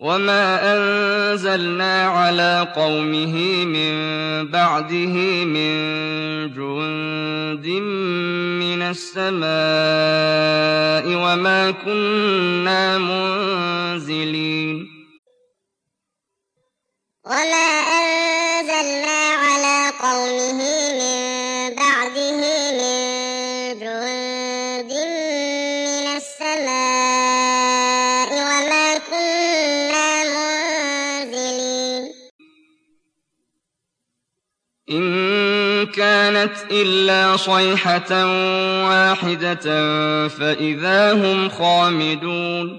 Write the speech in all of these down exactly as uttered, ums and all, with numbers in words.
وَمَا أَنزَلْنَا عَلَىٰ قَوْمِهِ مِن بَعْدِهِ مِن جُندٍ مِّنَ السَّمَاءِ وَمَا كُنَّا مُنزِلِينَ وَمَا أَنزَلْنَا عَلَىٰ قَوْمِهِ مِن بَعْدِهِ مِن جُندٍ مِّنَ السَّمَاءِ وَمَا كُنَّا مُنزِلِينَ إِن كَانَتْ إِلَّا صَيْحَةً وَاحِدَةً فَإِذَا هُمْ خَامِدُونَ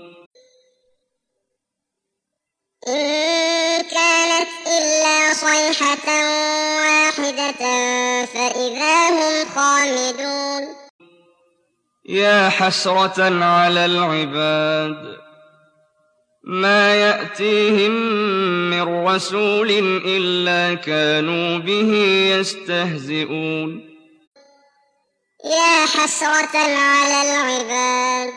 إِن كَانَتْ إِلَّا صَيْحَةً وَاحِدَةً فَإِذَا هُمْ خَامِدُونَ يَا حَسْرَةً عَلَى الْعِبَادِ مَا يَأْتِيهِم مِّن رَّسُولٍ إِلَّا كَانُوا بِهِ يَسْتَهْزِئُونَ يَا حَسْرَةً عَلَى الْعِبَادِ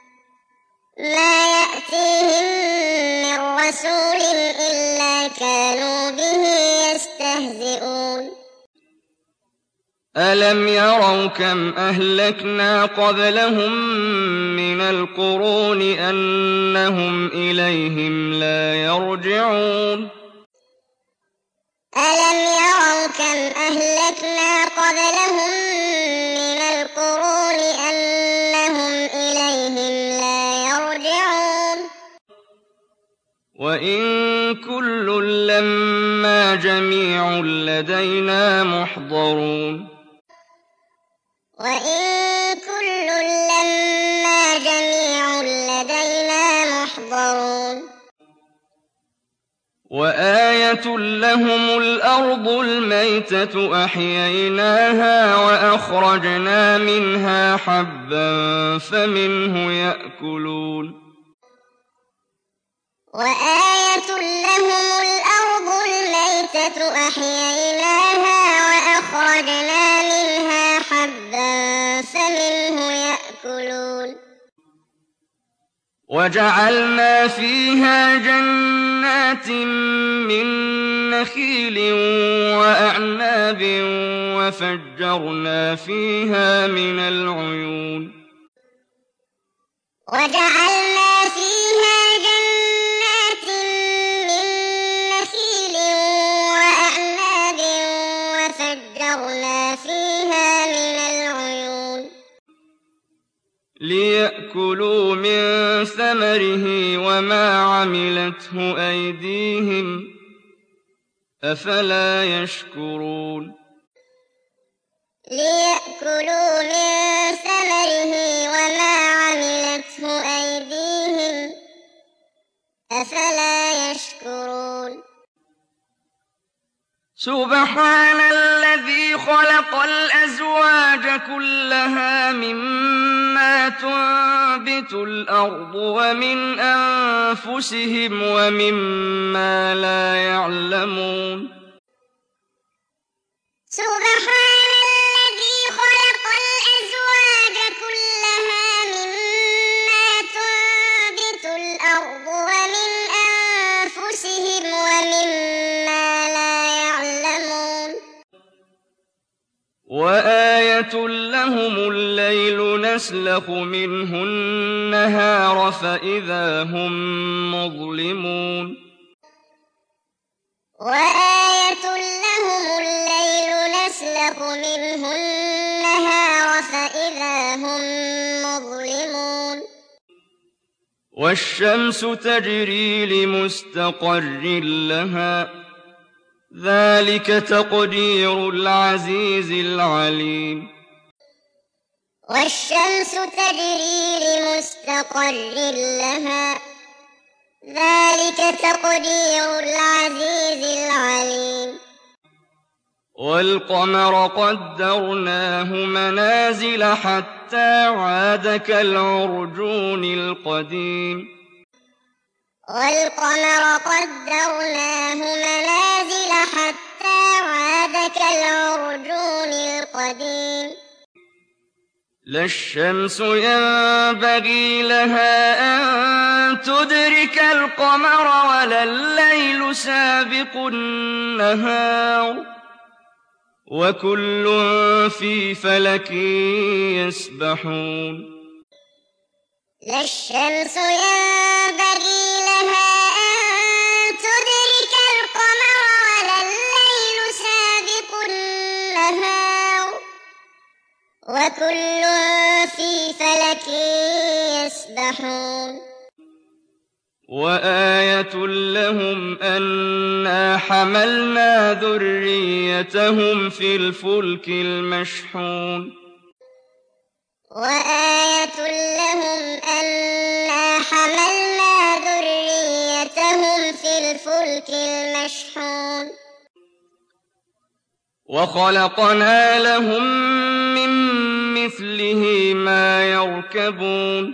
مَا يَأْتِيهِم مِّن رَّسُولٍ إِلَّا كَانُوا بِهِ يَسْتَهْزِئُونَ أَلَمْ يَرَوْا كَمْ أَهْلَكْنَا قَبْلَهُم مِّنَ الْقُرُونِ أَنَّهُمْ إِلَيْهِمْ لَا يَرْجِعُونَ أَلَمْ يَرَوْا كَمْ أَهْلَكْنَا قَبْلَهُم مِّنَ الْقُرُونِ أَنَّهُمْ إِلَيْهِمْ لَا يَرْجِعُونَ وَإِن كُلٌّ لَّمَّا جَمِيعٌ لَّدَيْنَا مُحْضَرُونَ وَإِن كُلٌّ لَّمَّا جَمِيعٌ لَّدَيْنَا مُحْضَرُونَ وَآيَةٌ لَّهُمُ الْأَرْضُ الْمَيْتَةُ أَحْيَيْنَاهَا وَأَخْرَجْنَا مِنْهَا حَبًّا فَمِنْهُ يَأْكُلُونَ وَآيَةٌ لَّهُمُ الْأَرْضُ الْمَيْتَةُ أَحْيَيْنَاهَا وَأَخْرَجْنَا مِنْهَا حَبًّا فَمِنْهُ يَأْكُلُونَ وَجَعَلْنَا فِيهَا جَنَّاتٍ مِّن نَّخِيلٍ وَأَعْنَابٍ وَفَجَّرْنَا فِيهَا مِنَ الْعُيُونِ وَجَعَلْنَا فِيهَا جَنَّاتٍ مِّن نَّخِيلٍ وَأَعْنَابٍ وَفَجَّرْنَا فِيهَا مِنَ الْعُيُونِ لِيَأْكُلُوا مِن ثَمَرِهِ وَمَا عَمِلَتْهُ أَيْدِيهِمْ ۖ أَفَلَا يَشْكُرُونَ لِيَأْكُلُوا مِن ثَمَرِهِ وَمَا عَمِلَتْهُ أَيْدِيهِمْ ۖ أَفَلَا يَشْكُرُونَ سُبْحَانَ الَّذِي خَلَقَ الْأَزْوَاجَ كُلَّهَا مِمَّا تُنبِتُ الْأَرْضُ وَمِنْ أَنفُسِهِمْ وَمِمَّا لَا يَعْلَمُونَ سُبْحَانَ الَّذِي خَلَقَ الْأَزْوَاجَ كُلَّهَا مِمَّا تُنبِتُ الْأَرْضُ وَمِنْ أَنفُسِهِمْ وَمِمَّا لَا يَعْلَمُونَ وَآيَةٌ لَّهُمُ اللَّيْلُ نَسْلَخُ مِنْهُ النَّهَارَ فَإِذَا هُم مُّظْلِمُونَ وَآيَةٌ لَّهُمُ اللَّيْلُ نَسْلَخُ مِنْهُ النَّهَارَ فَإِذَا هُم مُّظْلِمُونَ وَالشَّمْسُ تَجْرِي لِمُسْتَقَرٍّ لَّهَا ۚ ذَٰلِكَ تَقْدِيرُ الْعَزِيزِ الْعَلِيمِ وَالشَّمْسُ تَجْرِي لِمُسْتَقَرٍّ لَّهَا ۚ ذَٰلِكَ تَقْدِيرُ الْعَزِيزِ الْعَلِيمِ وَالْقَمَرَ قَدَّرْنَاهُ مَنَازِلَ حَتَّىٰ عَادَ كَالْعُرْجُونِ الْقَدِيمِ وَالْقَمَرَ قَدَّرْنَاهُ مَنَازِلَ حَتَّىٰ عَادَ كَالْعُرْجُونِ الْقَدِيمِ لَا الشَّمْسُ يَنبَغِي لَهَا أَن تُدْرِكَ تدرك القمر ولا الليل سابق النهار وكل في فلك يسبحون لا الشمس ينبغي لها أن تدرك القمر ولا الليل سابق النهار وكل في فلك يسبحون وآية لهم أنا حملنا ذريتهم في الفلك المشحون وآية لهم أنا حملنا ذريتهم في الفلك المشحون وخلقنا لهم من مثله ما يركبون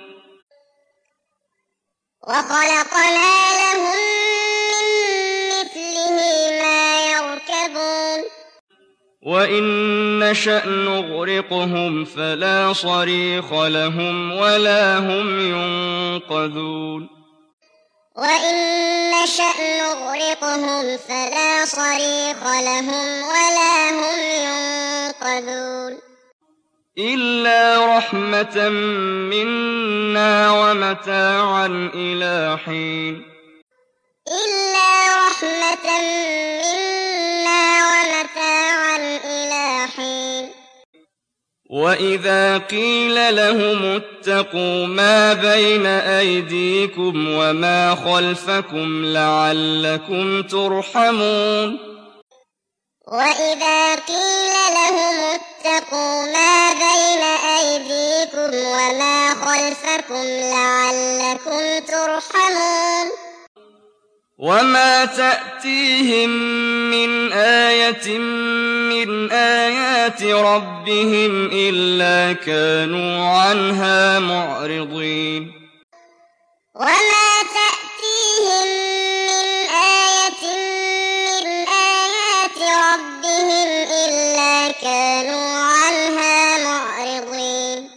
وخلقنا لهم من مثله ما يركبون وإن نشأ نغرقهم فلا صريخ لهم ولا هم ينقذون وإن نشأ نغرقهم فلا صريخ لهم ولا هم ينقذون إلا رحمة منا ومتاعا إلى حين إلا رحمة منا ومتاعا إلى حين وإذا قيل لهم اتقوا ما بين أيديكم وما خلفكم لعلكم ترحمون وإذا قيل لهم اتقوا ما بين أيديكم وما خلفكم لعلكم ترحمون وما تأتيهم من آية من آيات ربهم إلا كانوا عنها معرضين وما تأتيهم من آية من آيات ربهم إلا كانوا عنها معرضين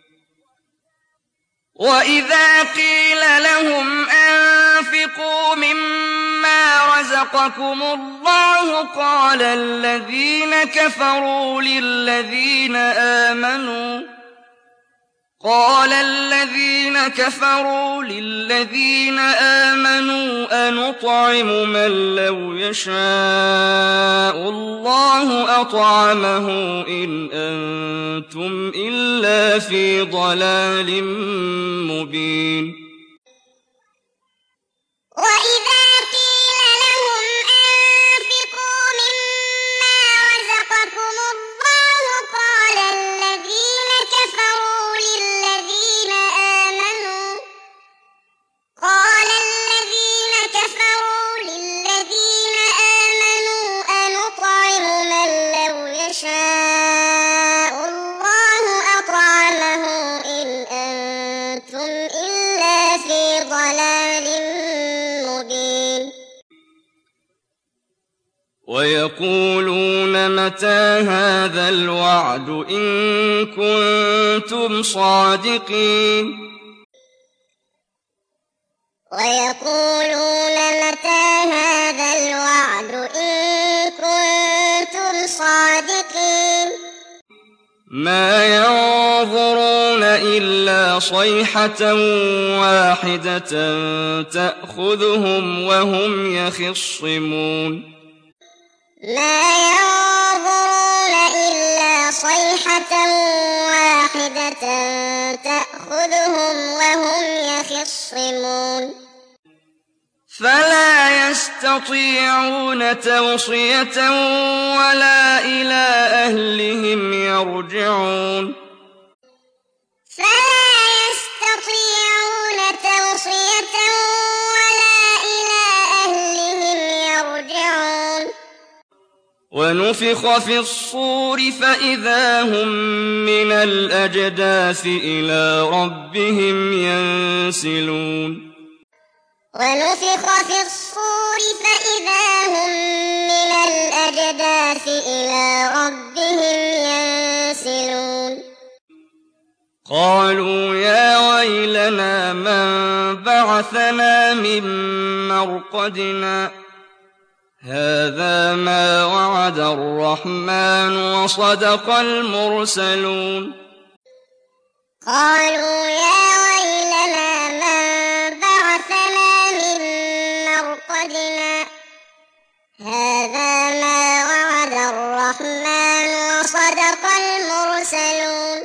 وإذا قيل لهم أنفقوا مما رزقكم الله قال الذين كفروا للذين آمنوا قال الذين كفروا للذين آمنوا أنطعم من لو يشاء الله أطعمه إن أنتم إلا في ضلال مبين وإذا قيل لهم أنفقوا مما رزقكم الله قال الذين كفروا للذين آمنوا قال الذين كفروا للذين آمنوا أنطعم من لو يشاء الله أطعمه إن أنتم إلا في ضلال مبين ويقولون متى هذا الوعد إن كنتم صادقين ويقولون متى هذا الوعد إن كنتم صادقين ما ينظرون إلا صيحة واحدة تأخذهم وهم يخصمون ما ينظرون إلا صيحة واحدة تأخذهم وهم يخصمون فلا يستطيعون توصية ولا إلى أهلهم يرجعون فلا يستطيعون توصية ولا إلى أهلهم يرجعون ونفخ في الصور فإذا هم من الأجداث إلى ربهم ينسلون ونفخ في الصور فإذا هم من الأجداث إلى ربهم ينسلون قالوا يا ويلنا من بعثنا من مرقدنا هذا ما وعد الرحمن وصدق المرسلون قالوا يا ويلنا من بعثنا من مرقدنا هذا ما وعد الرحمن وصدق المرسلون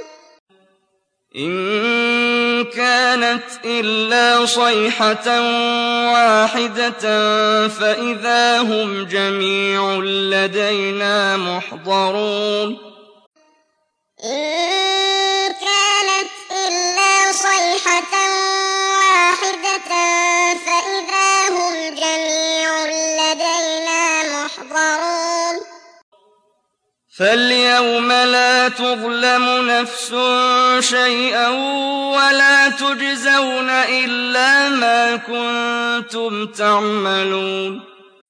إن كانت إلا صيحة واحدة فإذا هم جميع لدينا محضرون إن كانت إلا صيحة واحدة فإذا هم جميع لدينا محضرون فاليوم لا تظلم نفس شيئا ولا تجزون إلا ما كنتم تعملون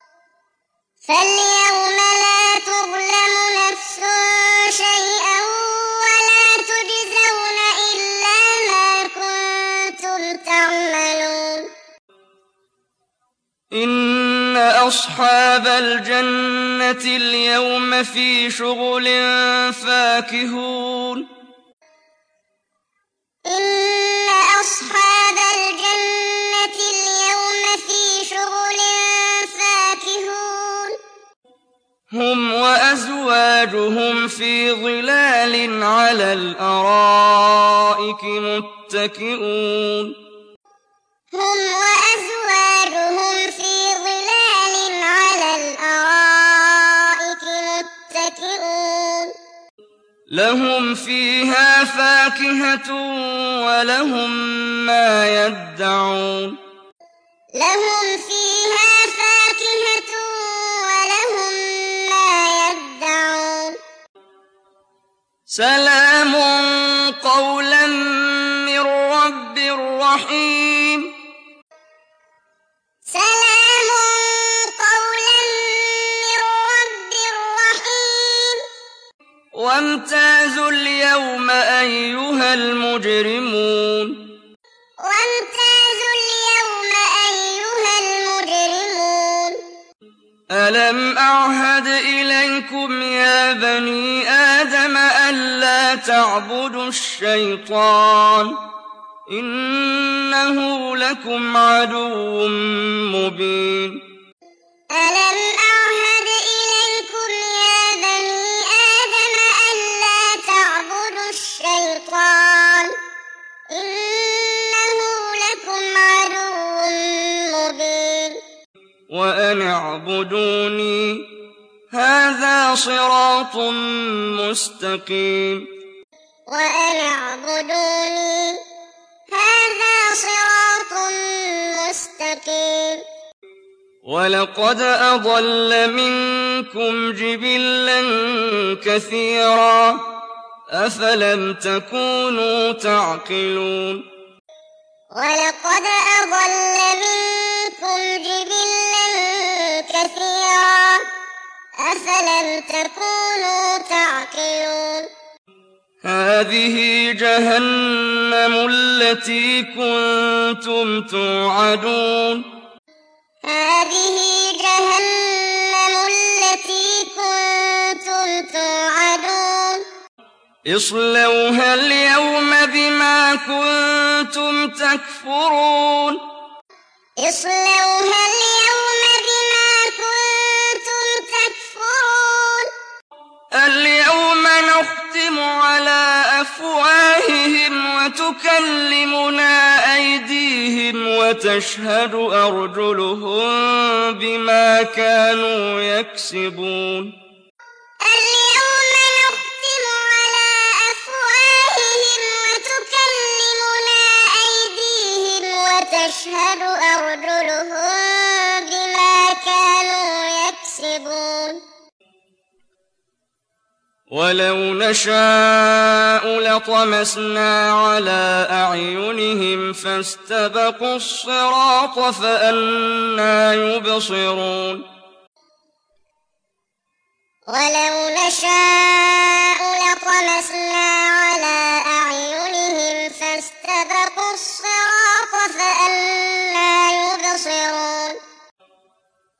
فاليوم لا تظلم نفس شيئا ولا تجزون إلا ما كنتم تعملون إن أصحاب الجنة اليوم في شغل فاكهون إن أصحاب الجنة اليوم في شغل فاكهون هم وأزواجهم في ظلال على الأرائك متكئون هم وأزواجهم في ظلال على الأرائك متكئون لهم فيها فاكهة ولهم ما يدعون لهم فيها فاكهة ولهم ما يدعون سلام قولا من رب رحيم سلام قولا من رب رحيم وامتازوا اليوم أيها المجرمون وامتازوا اليوم أيها المجرمون ألم أعهد إليكم يا بني آدم ألا تعبدوا الشيطان إنه لكم عدو مبين ألم أعهد إليكم يا بني آدم ألا تعبدوا الشيطان إنه لكم عدو مبين وأن اعبدوني هذا صراط مستقيم وأن اعبدوني هذا صراط مستقيم ولقد أضل منكم جبلا كثيرا أفلم تكونوا تعقلون ولقد أضل منكم جبلا كثيرا أفلم تكونوا تعقلون هذه جهنم التي كنتم توعدون هذه جهنم التي كنتم توعدون اصلوها اليوم بما كنتم تكفرون اصلوها اليوم بما كنتم تكفرون اليوم نختم على أفواههم وتكلمنا أيديهم وتشهد أرجلهم بما كانوا يكسبون اليوم نختم على أفواههم وتكلمنا أيديهم وتشهد أرجلهم بما كانوا يكسبون ولو نشاء لطمسنا على أعينهم فاستبقوا الصراط فأنى يبصرون ولو نشاء لطمسنا على أعينهم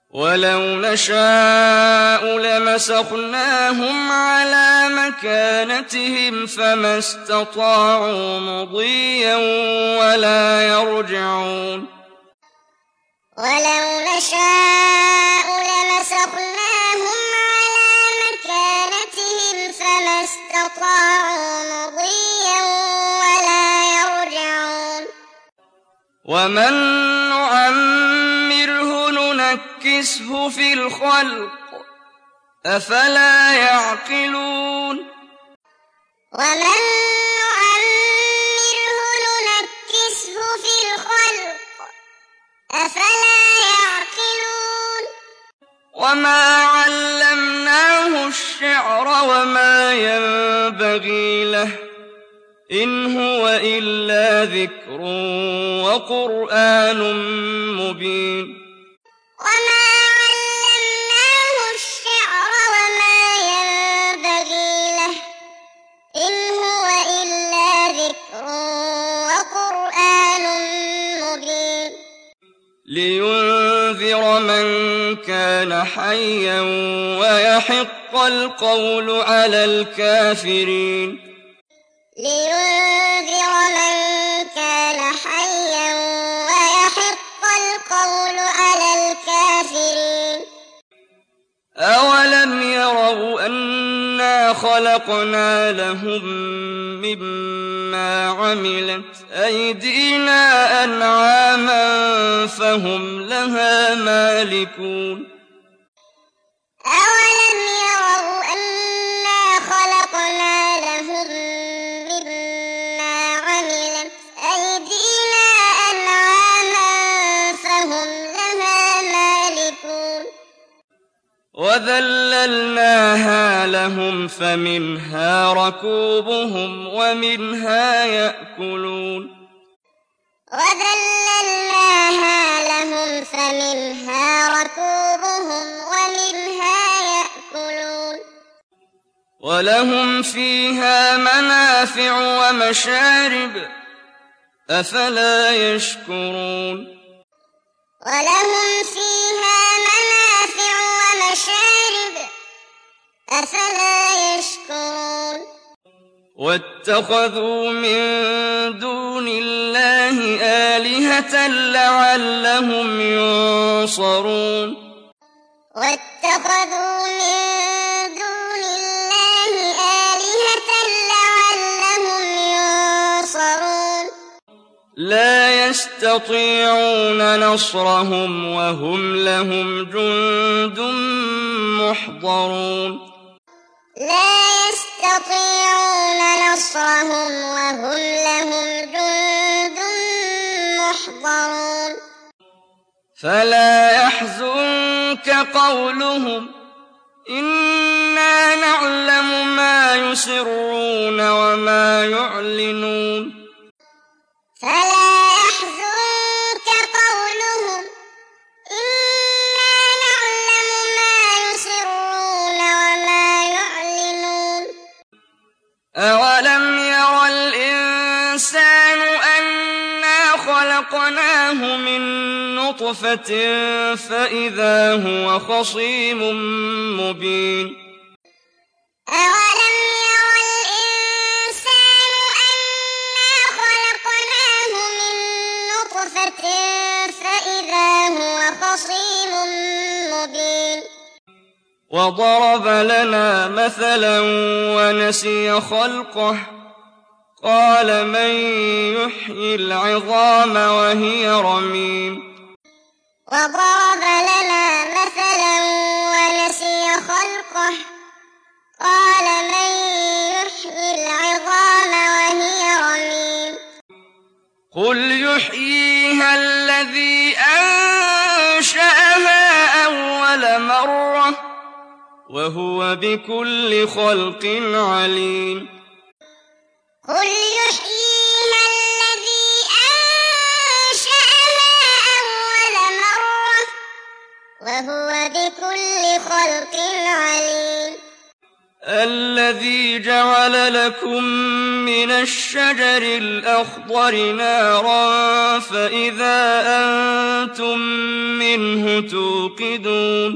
وَلَوْ نَشَاءُ لَمَسَخْنَاهُمْ عَلَىٰ مَكَانَتِهِمْ فَمَا اسْتَطَاعُوا مُضِيًّا وَلَا يَرْجِعُونَ وَلَوْ نَشَاءُ لَمَسَخْنَاهُمْ عَلَىٰ مَكَانَتِهِمْ فَمَا اسْتَطَاعُوا مُضِيًّا وَلَا يَرْجِعُونَ وَمَن نُّعَمِّرْهُ نُنَكِّسْهُ فِي الْخَلْقِ ۖ أَفَلَا يَعْقِلُونَ وَمَن نُّعَمِّرْهُ نُنَكِّسْهُ فِي الْخَلْقِ ۖ أَفَلَا يَعْقِلُونَ وَمَا عَلَّمْنَاهُ الشِّعْرَ وَمَا يَنبَغِي لَهُ ۚ إِنْ هُوَ إِلَّا ذِكْرٌ وَقُرْآنٌ مُّبِينٌ وَمَا عَلَّمْنَاهُ الشِّعْرَ وَمَا يَنبَغِي لَهُ ۚ إِنْ هُوَ إِلَّا ذِكْرٌ وَقُرْآنٌ مُّبِينٌ لِّيُنذِرَ مَن كَانَ حَيًّا وَيَحِقَّ الْقَوْلُ عَلَى الْكَافِرِينَ لِيُنذِرَ مَن كَانَ حَيًّا وَيَحِقَّ الْقَوْلُ عَلَى الْكَافِرِينَ أَوَلَمْ يَرَوْا أَنَّا خَلَقْنَا لَهُم مِّمَّا عَمِلَتْ أَيْدِينَا أَنْعَامًا فَهُمْ لَهَا مَالِكُونَ أَوَلَمْ يَرَوْا أَنَّا خَلَقْنَا لَهُم مِّمَّا عَمِلَتْ أَيْدِينَا أَنْعَامًا فَهُمْ لَهَا مَالِكُونَ وَذَلَّلْنَاهَا لَهُمْ فَمِنْهَا رَكُوبُهُمْ وَمِنْهَا يَأْكُلُونَ وَذَلَّلْنَاهَا لَهُمْ فَمِنْهَا رَكُوبُهُمْ وَمِنْهَا يَأْكُلُونَ وَلَهُمْ فِيهَا مَنَافِعُ وَمَشَارِبُ ۖ أَفَلَا يَشْكُرُونَ وَلَهُمْ فِيهَا مَنَافِعُ وَمَشَارِبُ ۖ أَفَلَا يَشْكُرُونَ وَاتَّخَذُوا مِن دُونِ اللَّهِ آلِهَةً لَّعَلَّهُمْ يُنصَرُونَ وَاتَّخَذُوا مِن دُونِ اللَّهِ آلِهَةً لَّعَلَّهُمْ يُنصَرُونَ لَا يَسْتَطِيعُونَ نَصْرَهُمْ وَهُمْ لَهُمْ جُندٌ مُّحْضَرُونَ لَا يَسْتَطِيعُونَ نَصْرَهُمْ وَهُمْ لَهُمْ جُندٌ مُّحْضَرُونَ فَلَا يَحْزُنكَ قَوْلُهُمْ ۘ إِنَّا نَعْلَمُ مَا يُسِرُّونَ وَمَا يُعْلِنُونَ فَلَا يَحْزُنكَ قَوْلُهُمْ ۘ إِنَّا نَعْلَمُ مَا يُسِرُّونَ وَمَا يُعْلِنُونَ أَوَلَمْ يَرَ الْإِنسَانُ أَنَّا خَلَقْنَاهُ مِن نُّطْفَةٍ فَإِذَا هُوَ خَصِيمٌ مُّبِينٌ أَوَلَمْ يَرَ الْإِنسَانُ أَنَّا خَلَقْنَاهُ مِن نُّطْفَةٍ فَإِذَا هُوَ خَصِيمٌ مُّبِينٌ وَضَرَبَ لَنَا مَثَلًا وَنَسِيَ خَلْقَهُ قَالَ مَن يُحْيِي الْعِظَامَ وَهِيَ رَمِيمٌ وَضَرَبَ لَنَا مَثَلًا وَنَسِيَ خَلْقَهُ قَالَ مَن يُحْيِي الْعِظَامَ وَهِيَ رَمِيمٌ قُلْ يُحْيِيهَا الَّذِي أَنشَأَهَا أَوَّلَ مَرَّةٍ وَهُوَ بِكُلِّ خَلْقٍ عَلِيمٌ قُلْ يُحْيِيهَا الَّذِي أَنشَأَهَا أَوَّلَ مَرَّةٍ وَهُوَ بِكُلِّ خَلْقٍ عَلِيمٌ الَّذِي جَعَلَ لَكُم مِّنَ الشَّجَرِ الْأَخْضَرِ نَارًا فَإِذَا أَنتُم منه توقدون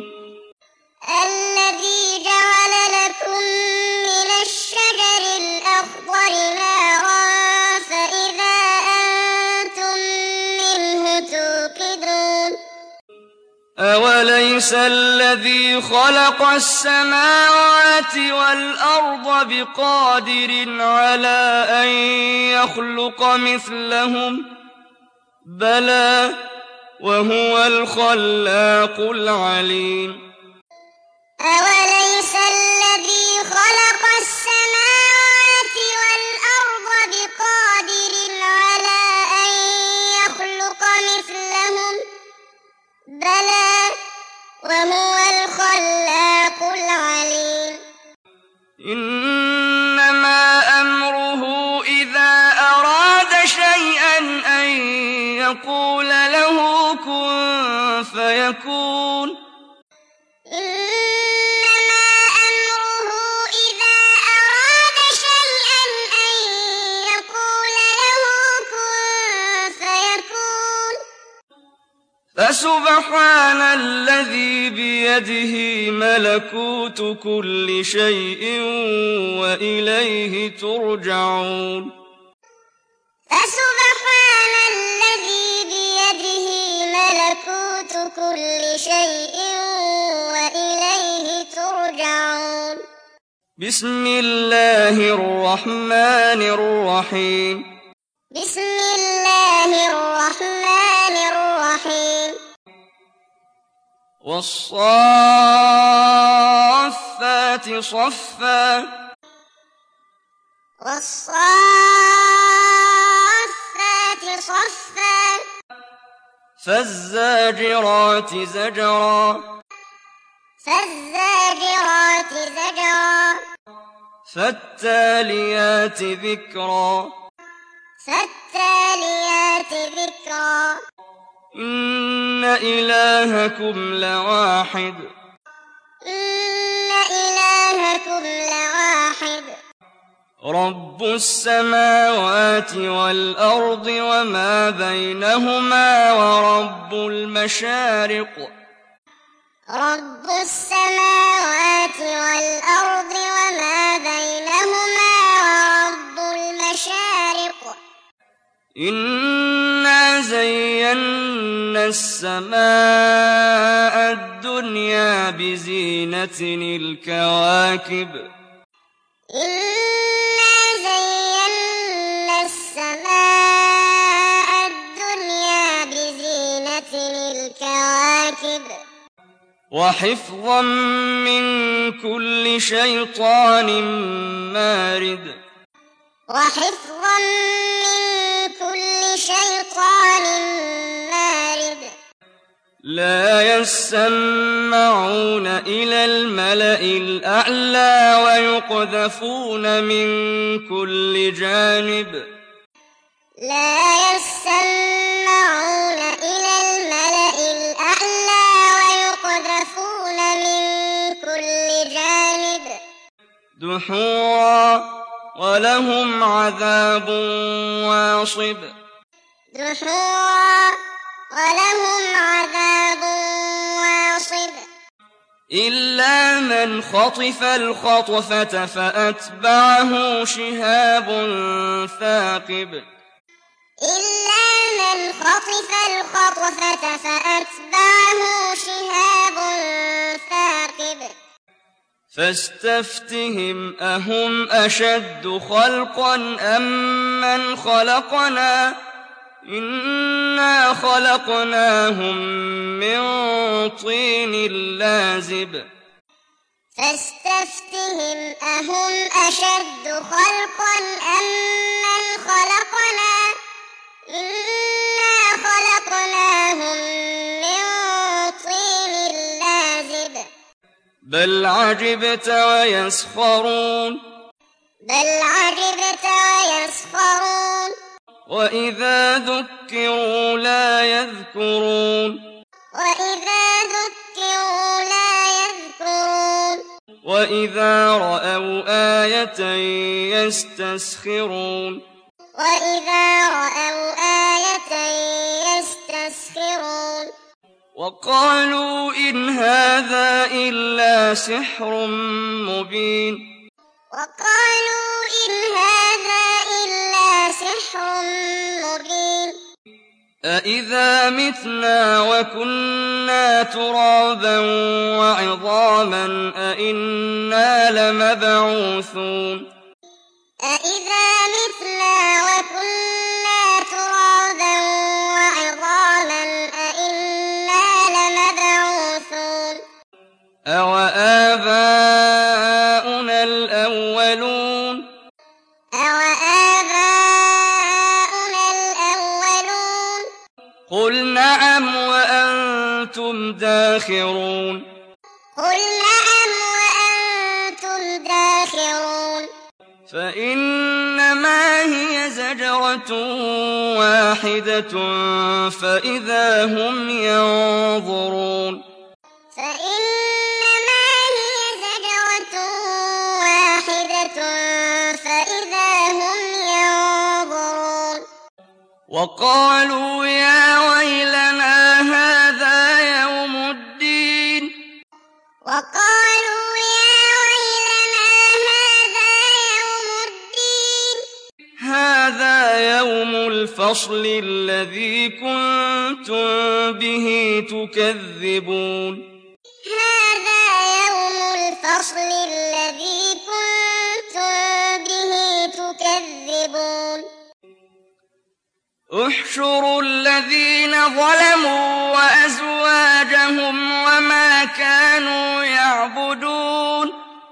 الذي جعل لكم من الشجر الأخضر نارا فإذا أنتم منه توقدون أوليس الذي خلق السماوات والأرض بقادر على أن يخلق مثلهم بلى وهو الخلاق العليم أوليس الذي خلق السماوات والأرض بقادر على أن يخلق مثلهم بلى وهو الخلاق العليم إنما أمره إذا أراد شيئا أن يقول له كن فيكون إنما أمره إذا أراد شيئا أن يقول له كن فيكون فسبحان الذي بيده ملكوت كل شيء وإليه ترجعون فسبحان الذي بيده ملكوت كل شيء وإليه ترجعون بسم الله الرحمن الرحيم بسم الله الرحمن الرحيم والصافات صفا والصافات صفا فالزاجرات زجرا فالزاجرات زجرا فالتاليات ذكرا فالتاليات ذكرا إن إلهكم لواحد إن إلهكم لواحد رب السماوات والأرض وما بينهما ورب المشارق رب السماوات والأرض وما بينهما ورب المشارق إنا زينا السماء الدنيا بزينة الكواكب إنا زينا السماء الدنيا بزينة الكواكب وحفظا من كل شيطان مارد وحفظا من كل شيطان مارد لا يسمعون إلى الملأ الأعلى ويقذفون من كل جانب لا يسمعون إلى الملأ الأعلى ويقذفون من كل جانب دحورا ولهم عذاب واصب دحورا ولهم عذاب واصب إلا من خطف الخطفة فأتبعه شهاب ثاقب إلا من خطف الخطفة فأتبعه شهاب ثاقب فاستفتهم أهم أشد خلقا أم من خلقنا إنا خلقناهم من طين لازب فاستفتهم أهم أشد خلقا أم من خلقنا إنا خلقناهم من طين لازب بل عجبت ويسخرون بل عجبت ويسخرون وإذا ذكروا لا يذكرون وإذا ذكروا لا يذكرون وإذا رأوا آية يستسخرون وإذا رأوا آية يستسخرون وقالوا إن هذا إلا سحر مبين وقالوا إن هذا إلا سحر مبين أإذا متنا وكنا ترابا وعظاما أإنا لمبعوثون أإذا متنا وكنا ترابا وعظاما أإنا لمبعوثون أوآباؤنا الأولون أوآباؤنا الأولون قل نعم وأنتم داخرون قل نعم وأنتم داخرون فإنما هي زجرة واحدة فإذا هم ينظرون فإنما هي زجرة واحدة فإذا هم ينظرون وقالوا يا ويلنا هذا يوم الدين وقالوا يا ويلنا هذا يوم الدين هذا يوم الفصل الذي كنتم به تكذبون هذا يوم الفصل الذي كنتم به تكذبون احشروا الذين ظلموا وأزواجهم وما كانوا يعبدون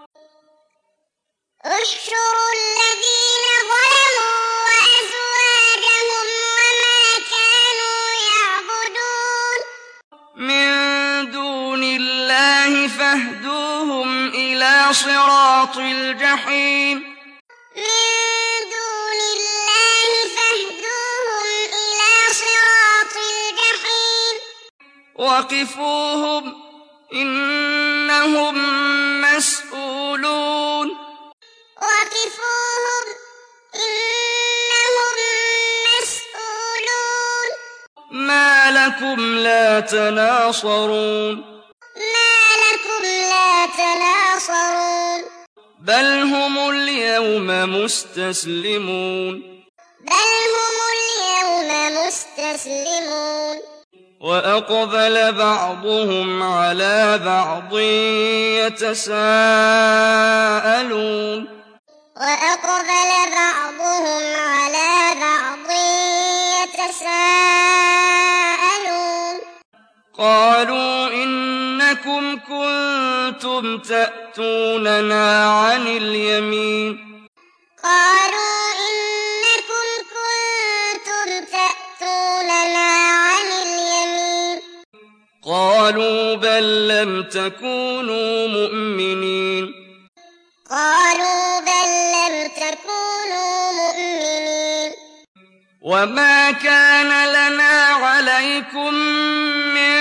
احشروا الذين ظلموا وأزواجهم وما كانوا يعبدون من دون الله فاهدوهم إلى صراط الجحيم من دون الله فاهدوهم إلى صراط الجحيم وقفوهم إنهم مسؤولون وقفوهم إنهم مسؤولون ما لكم لا تناصرون ما لكم لا تناصرون بل هم اليوم مستسلمون بل هم اليوم مستسلمون وأقبل بعضهم على بعض يتساءلون وأقبل بعضهم على بعض يتساءلون قالوا إنكم كنتم تأتوننا عن اليمين قالوا إنكم كنتم تأتوننا عن اليمين قالوا بل لم تكونوا مؤمنين قالوا بل لم تكونوا مؤمنين وما كان لنا عليكم من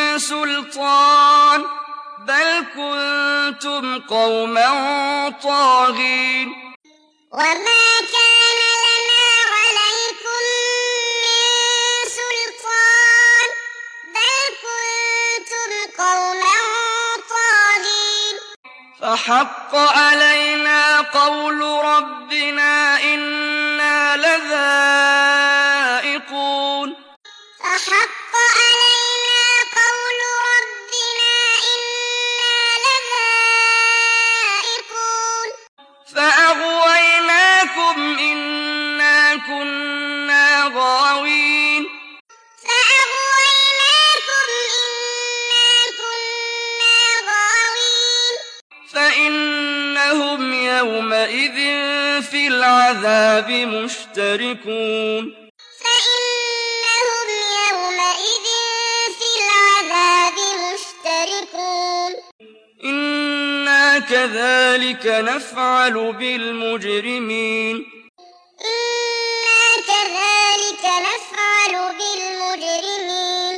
سلطان بل كنتم قوما طاغين وما كان لنا عليكم من سلطان بل كنتم قوما طاغين فحق علينا قول ربنا إنا لذائقون فحق علينا قول ربنا إنا لذائقون فأغويناكم إنا كنا غاوين فأغويناكم إنا كنا غاوين فإنهم يومئذ في العذاب مشتركون فإنهم يومئذ في العذاب مشتركون إنا كذلك نفعل بالمجرمين إنا كذلك نفعل بالمجرمين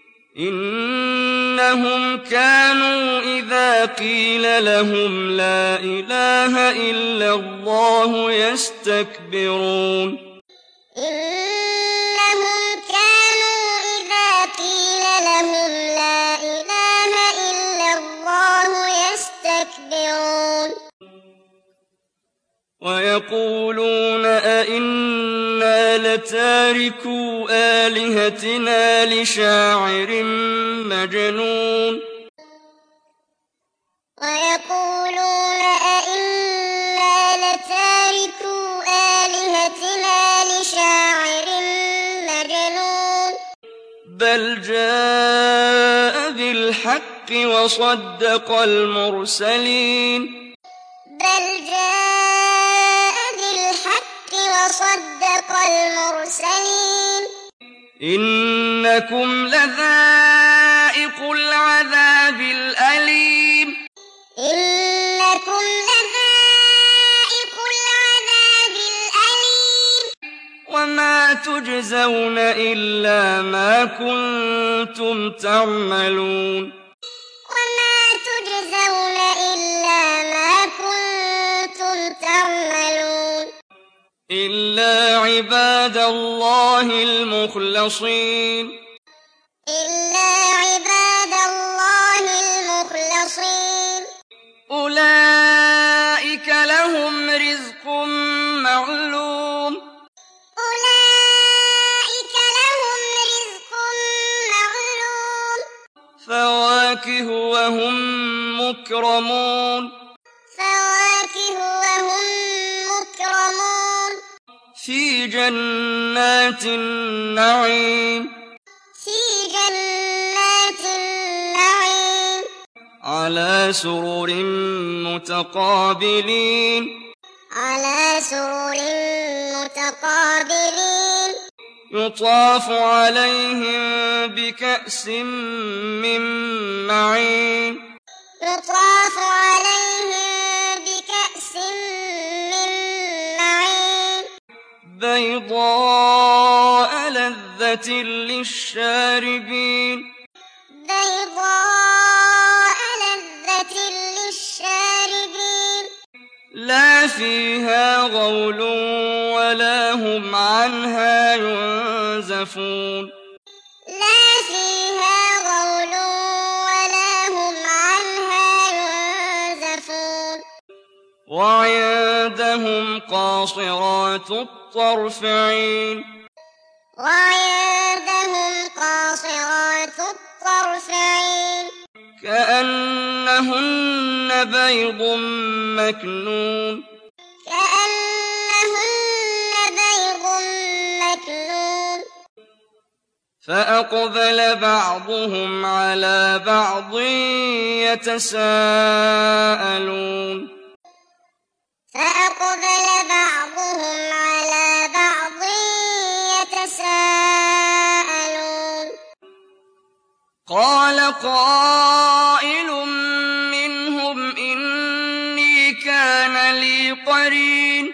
إنهم كانوا إذا قيل لهم لا إله إلا الله يستكبرون إنهم كانوا إذا قيل لهم لا ويقولون أئنا لتاركو آلهتنا لشاعر مجنون ويقولون أئنا لتاركو آلهتنا لشاعر مجنون بل جاء بالحق وصدق المرسلين بل جاء بالحق وصدق المرسلين إنكم لذائق العذاب الأليم إنكم لذائق العذاب الأليم وما تجزون إلا ما كنتم تعملون وما تجزون إلا ما كنتم تعملون إلا عباد الله المخلصين إلا عباد الله المخلصين أولئك لهم رزق معلوم أولئك لهم رزق معلوم فواكه وهم مكرمون فواكه وهم مكرمون في جنات النعيم في جنات النعيم على سرر متقابلين على سرر متقابلين يطاف عليهم بكأس من معين يطاف عليهم بكأس من معين بيضاء لذة للشاربين بيضاء لذة للشاربين لا فيها غول ولا هم عنها ينزفون لا فيها غول ولا هم عنها ينزفون وعندهم قاصرات الطرف عين وعندهم قاصرات الطرف عين كأنهن بيض مكنون كأنهن بيض مكنون فأقبل بعضهم على بعض يتساءلون فأقبل بعضهم على بعض يتساءلون قال قائل منهم إني كان لي قرين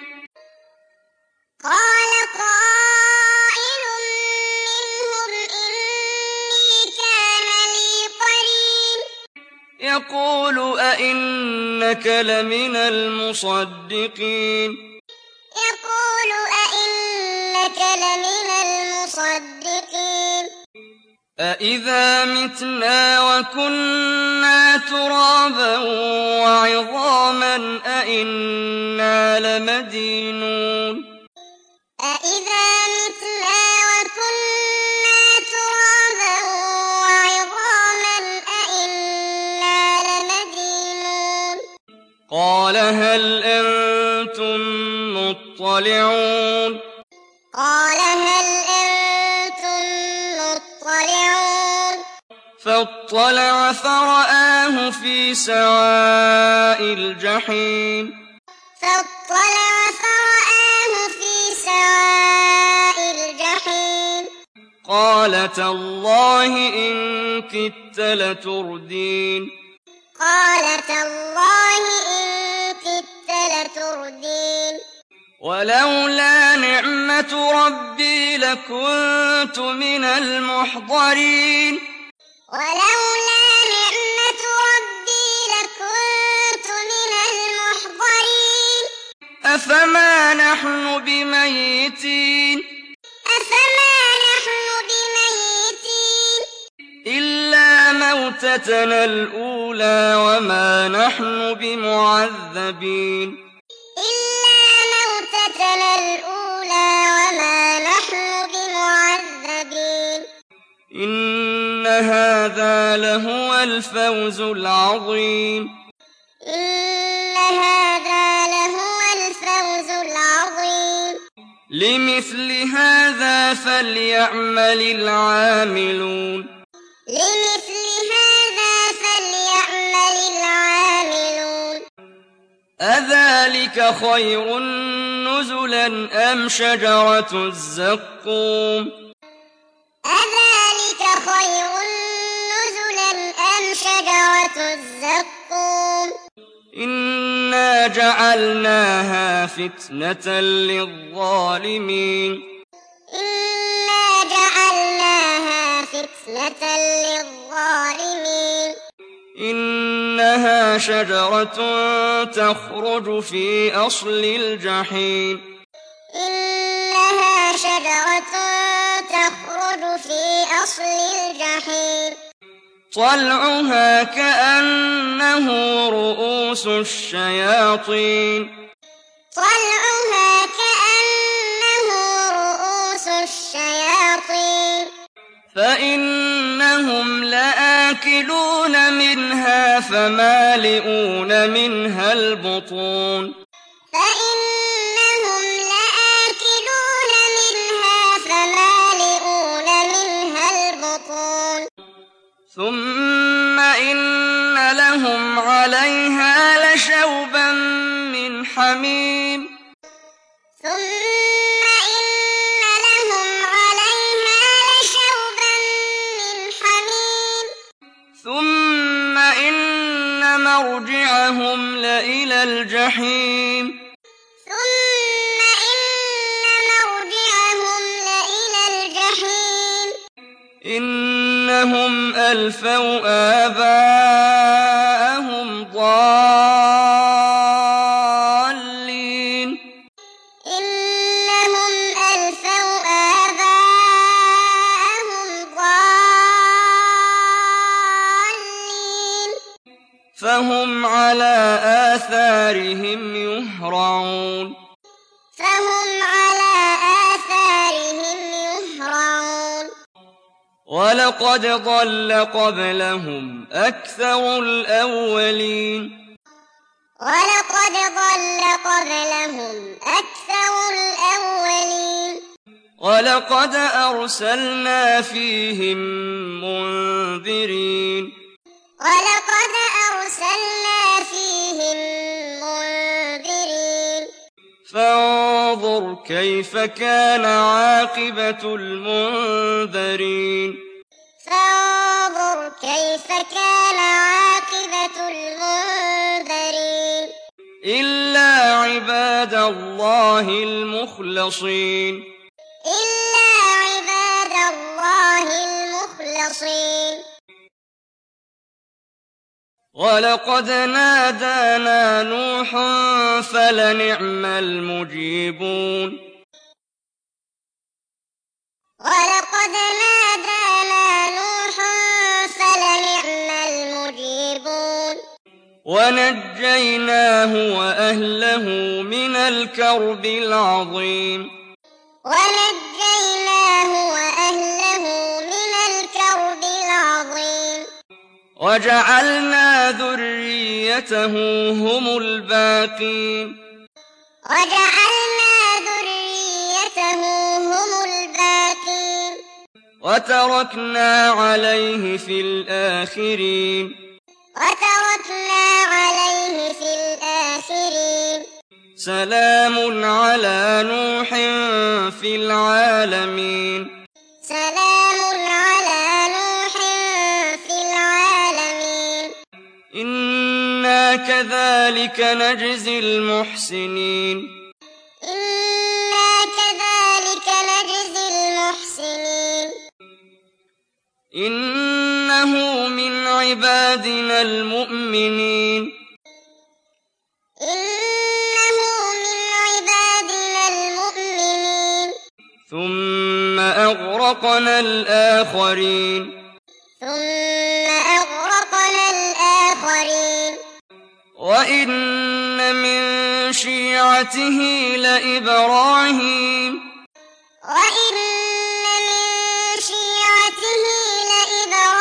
قال قائل منهم إني كان لي قرين يقول أئنك لمن المصدقين يقول أئنك لمن المصدقين أإذا متنا وكنا ترابا وعظاما أإنا لمدينون أإذا متنا وكنا ترابا وعظاما أإنا لمدينون قال هل أنتم مطلعون قال هل أنتم مطلعون فاطلع فرآه في سواء الجحيم فاطلع فرآه في سواء الجحيم قال تالله إن كدت لتردين قال تالله إن كدت لتردين ولولا نعمة ربي لكنت من المحضرين ولولا نعمة ربي لكنت من المحضرين أفما نحن بميتين أفما نحن بميتين إلا موتتنا الأولى وما نحن بمعذبين إلا إن هذا لهو الفوز العظيم إن هذا لهو الفوز العظيم لمثل هذا فليعمل العاملون لمثل هذا فليعمل العاملون أذلك خير نزلا أم شجرة الزقوم أذلك خير نزلا أم شجرة الزقوم إنا جعلناها فتنة للظالمين إنا جعلناها فتنة للظالمين إنها شجرة تخرج في أصل الجحيم إنها شجرة تخرج في أصل الجحيم طلعها كأنه رؤوس الشياطين طلعها كأنه رؤوس الشياطين فإنهم لآكلون منها فمالئون منها البطون فإنهم لآكلون منها فمالئون منها البطون ثم إن لهم عليها لشوبا من حميم ثم إن لهم عليها لشوبا من حميم ثم إن مرجعهم لإلى الجحيم ثم إن مرجعهم لإلى الجحيم إنهم ألفوا آباءهم ضالين إنهم ألفوا آباءهم ضالين فهم على آثارهم يهرعون فهم على آثارهم يهرعون ولقد ضل قبلهم أكثر الأولين ولقد ضل قبلهم أكثر الأولين ولقد أرسلنا فيهم منذرين ولقد أرسلنا فيهم منذرين فانظر كيف كان عاقبة المنذرين فانظر كيف كان عاقبة المنذرين إلا عباد الله المخلصين إلا عباد الله المخلصين ولقد نادانا نوح فلنعم المجيبون ولقد نادانا نوح فلنعم المجيبون ونجيناه وأهله من الكرب العظيم ونجيناه وأهله من الكرب العظيم وجعلنا ذريته هم الباقين وجعلنا ذريته هم الباقين وتركنا عليه في الآخرين وتركنا عليه في الآخرين سلام على نوح في العالمين سلام على نوح في العالمين إنا كذلك نجزي المحسنين إنا كذلك نجزي المحسنين إنه من عبادنا المؤمنين إنه من عبادنا المؤمنين ثم أغرقنا الآخرين ثم أغرقنا الآخرين وإن من شيعته لإبراهيم وإن من شيعته لإبراهيم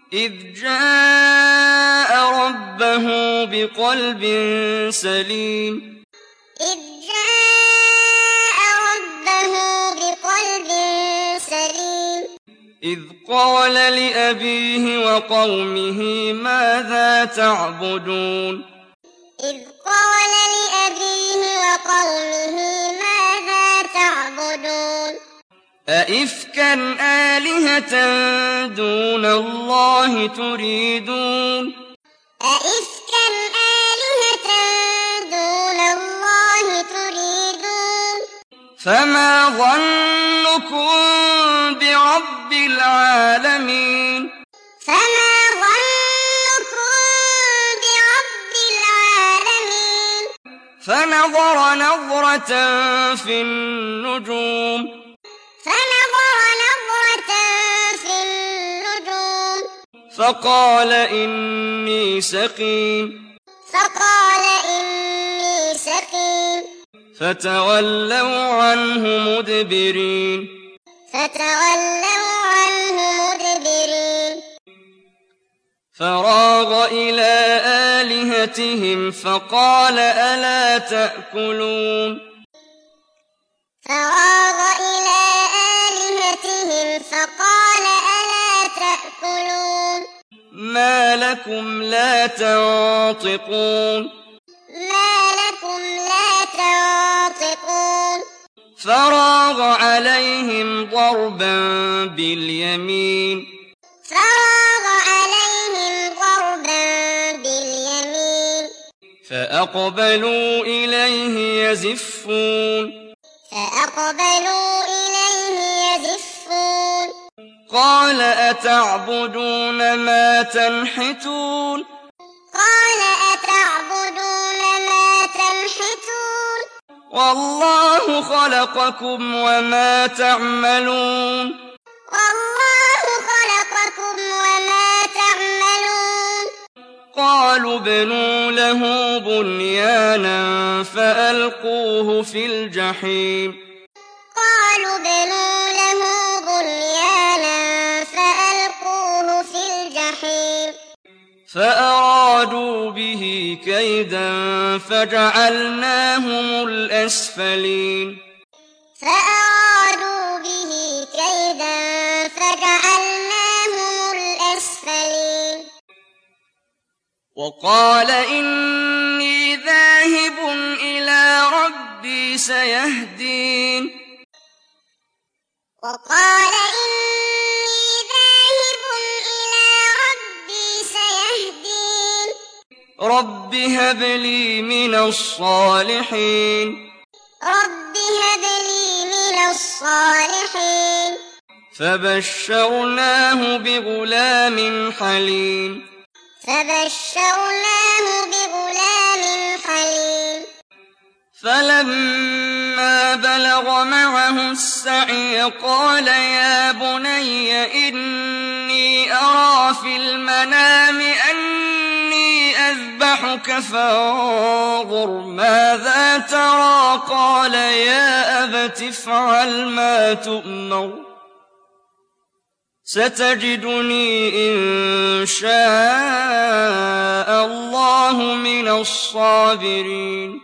إذ جاء ربه بقلب سليم إذ جاء ربه بقلب سليم إذ قال لأبيه وقومه ماذا تعبدون إذ قال لأبيه وقومه ماذا تعبدون أئفكا آلهة دون الله تريدون أئفكا آلهة دون الله تريدون فما ظنكم برب العالمين فما ظنكم برب العالمين فنظر نظرة في النجوم فنظر نظرة في النجوم فقال إني سقيم فقال إني سقيم فتولوا عنه مدبرين فتولوا عنه مدبرين فراغ إلى آلهتهم فقال ألا تأكلون فراغ إلى آلهتهم فقال ألا تأكلون ما لكم لا تنطقون ما لكم لا تنطقون فراغ عليهم ضربا باليمين فراغ عليهم ضربا باليمين فأقبلوا إليه يزفون فأقبلوا إليه يزفون قال أتعبدون ما تنحتون قال أتعبدون ما تنحتون والله خلقكم وما تعملون والله خلقكم وما تعملون قالوا ابنوا له بنيانا فألقوه في الجحيم قالوا ابنوا له بنيانا فألقوه في الجحيم فأرادوا به كيدا فجعلناهم الأسفلين فأرادوا به كيدا فجعلناهم الأسفلين وقال إني ذاهب إلى ربي سيهدين وقال إني ذاهب إلى ربي سيهدين رب هب لي من الصالحين رب هب لي من الصالحين فبشرناه بغلام حليم فبشرناه بغلام حليم فلما بلغ معه السعي قال يا بني إني أرى في المنام أني أذبحك فانظر ماذا ترى قال يا أبت افعل ما تؤمر ستجدني إن شاء الله من الصابرين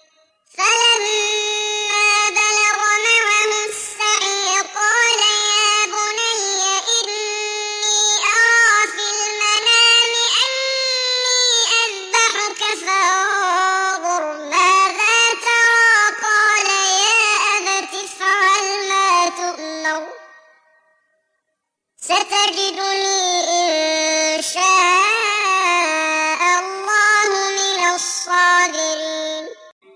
فلما بلغ معه السعي قال يا بني إني أرى في المنام أني أذبحك فانظر ماذا ترى قال يا أبت افعل ما تؤمر ستجدني إن شاء الله من الصابرين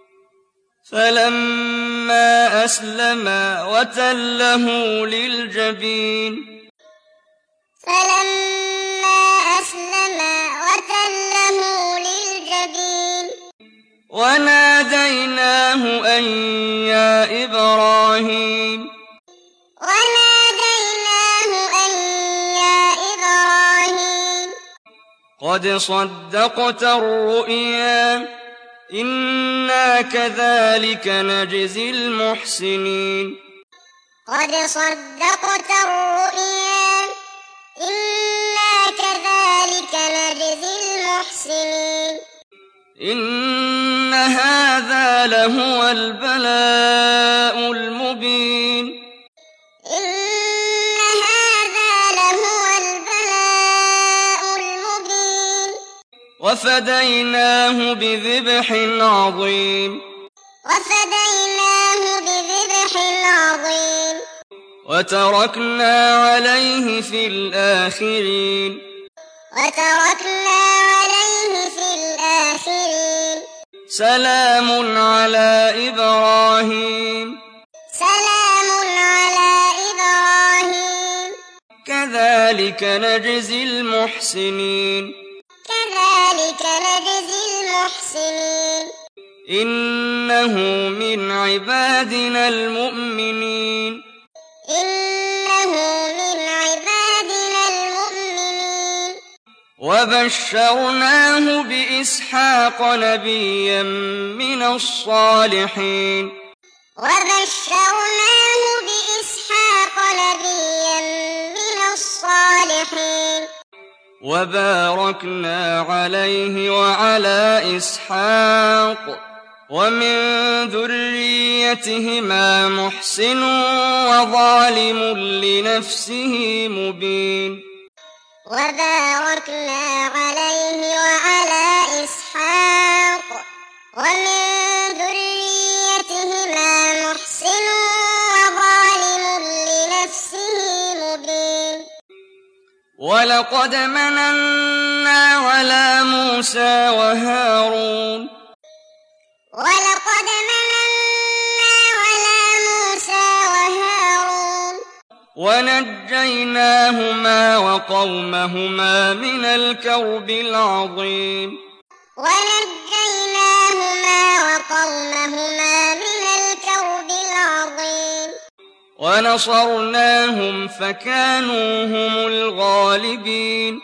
فلما أسلما وتله للجبين فلما أسلما وتله للجبين وناديناه أن يا إبراهيم وناديناه أن يا إبراهيم قد صدقت الرؤيا إنا كذلك نجزي المحسنين قد صدقت الرؤيا إنا كذلك المحسنين إن هذا لهو البلاء المبين إن هذا لهو البلاء المبين وفديناه بذبح عظيم وفديناه بذبح عظيم وتركنا عليه في الآخرين وتركنا عليه في الآخرين سلام على إبراهيم سلام على إبراهيم كذلك نجزي المحسنين كذلك نجزي المحسنين إنه من عبادنا المؤمنين إنه من عبادنا المؤمنين وبشرناه بإسحاق نبيا من الصالحين وبشرناه بإسحاق نبيا من الصالحين وباركنا عليه وعلى إسحاق ومن ذريتهما محسن وظالم لنفسه مبين وباركنا عليه وعلى إسحاق ومن ذريتهما محسن وظالم لنفسه مبين ولقد مننا على موسى وهارون ولقد مننا على موسى وهارون ونجيناهما وقومهما من الكرب العظيم ونجيناهما وقومهما من الكرب العظيم ونصرناهم فكانوا هم الغالبين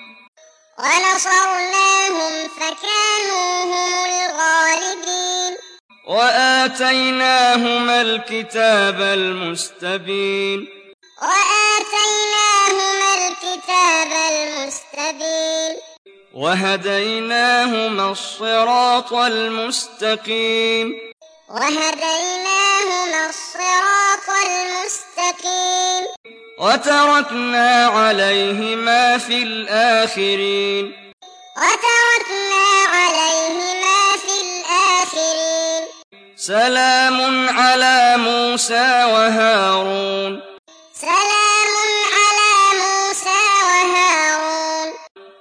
ونصرناهم فكانوا هم الغالبين وآتيناهما الكتاب المستبين وآتيناهما الكتاب المستبين وهديناهما الصراط المستقيم وهديناهما الصراط المستقيم وتركنا عليهما في الآخرين وتركنا عليهما في الآخرين سلام على موسى وهارون سلام على موسى وهارون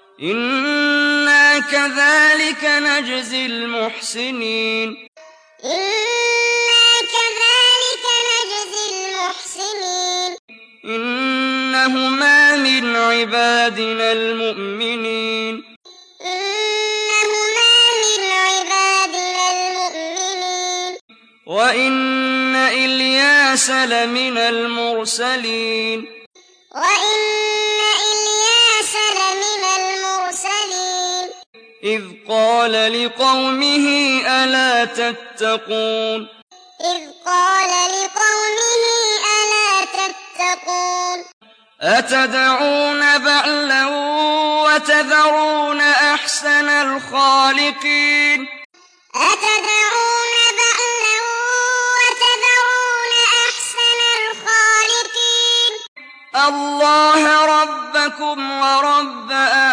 إنا كذلك نجزي المحسنين إنا كذلك نجزي المحسنين إنهما من عبادنا المؤمنين إنهما من عبادنا المؤمنين وإن إلياس لمن المرسلين وإن إلياس لمن المرسلين إذ قال لقومه ألا تتقون إذ قال لقومه ألا تتقون أتدعون بعلا وتذرون أحسن الخالقين أتدعون بعلا وتذرون أحسن الخالقين الله ربكم ورب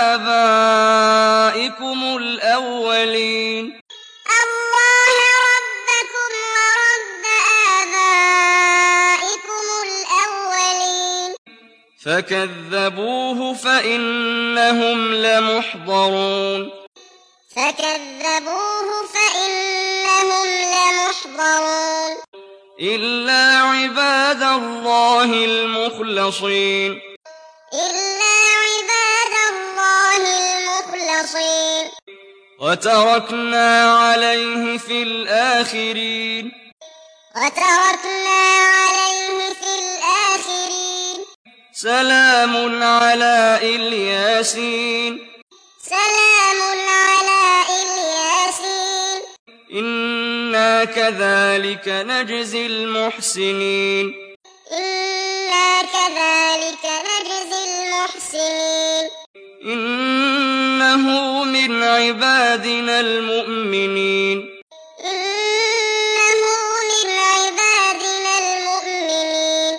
آبائكم الأولين الله ربكم ورب آبائكم الأولين فكذبوه فإنهم لمحضرون فكذبوه فإنهم لمحضرون إلا عباد الله المخلصين إلا عباد الله المخلصين وتركنا عليه في الآخرين وتركنا عليه في الآخرين سلام على إلياسين سلام على إلياسين إنا كذلك نجزي المحسنين إنا كذلك نجزي المحسنين إنه من من عبادنا المؤمنين إنه من عبادنا المؤمنين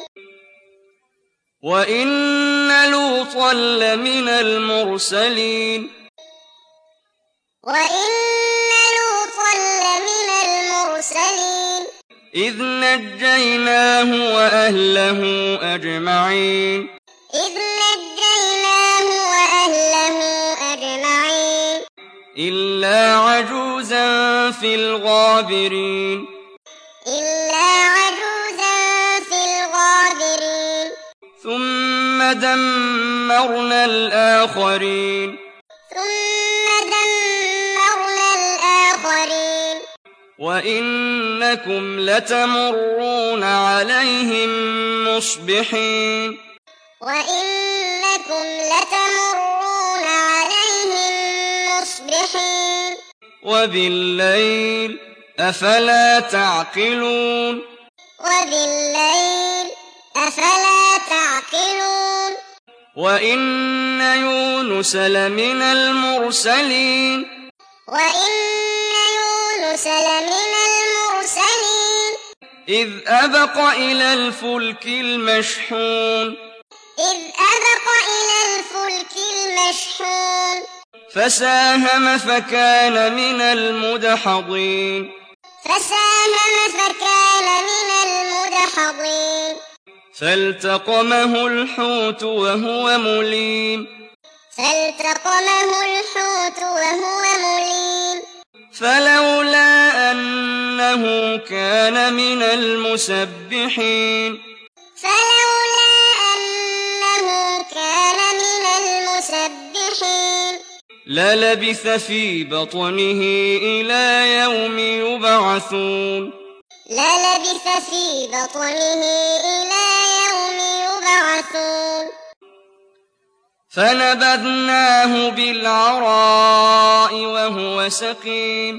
وإن لوطا لمن المرسلين وإن لوطا لمن المرسلين إذ نجيناه وأهله أجمعين إذ نجيناه وأهله أجمعين إلا عجوزا في الغابرين إلا عجوزا في الغابرين ثم دمرنا الآخرين ثم دمرنا الآخرين وإنكم لتمرون عليهم مصبحين وإنكم لتمرون عليهم مصبحين وبالليل أفلا تعقلون وبالليل أفلا تعقلون وإن يونس لمن المرسلين وإن يونس لمن المرسلين إذ أبق إلى الفلك المشحون إذ أبق إلى الفلك المشحون فساهم فكان من المدحضين فساهم فكان من المدحضين فالتقمه الحوت وهو مليم فالتقمه الحوت وهو مليم فلولا أنه كان من المسبحين فلولا أنه كان من المسبحين للبث في بطنه إلى يوم يبعثون للبث في بطنه إلى يوم يبعثون فنبذناه بالعراء وهو سقيم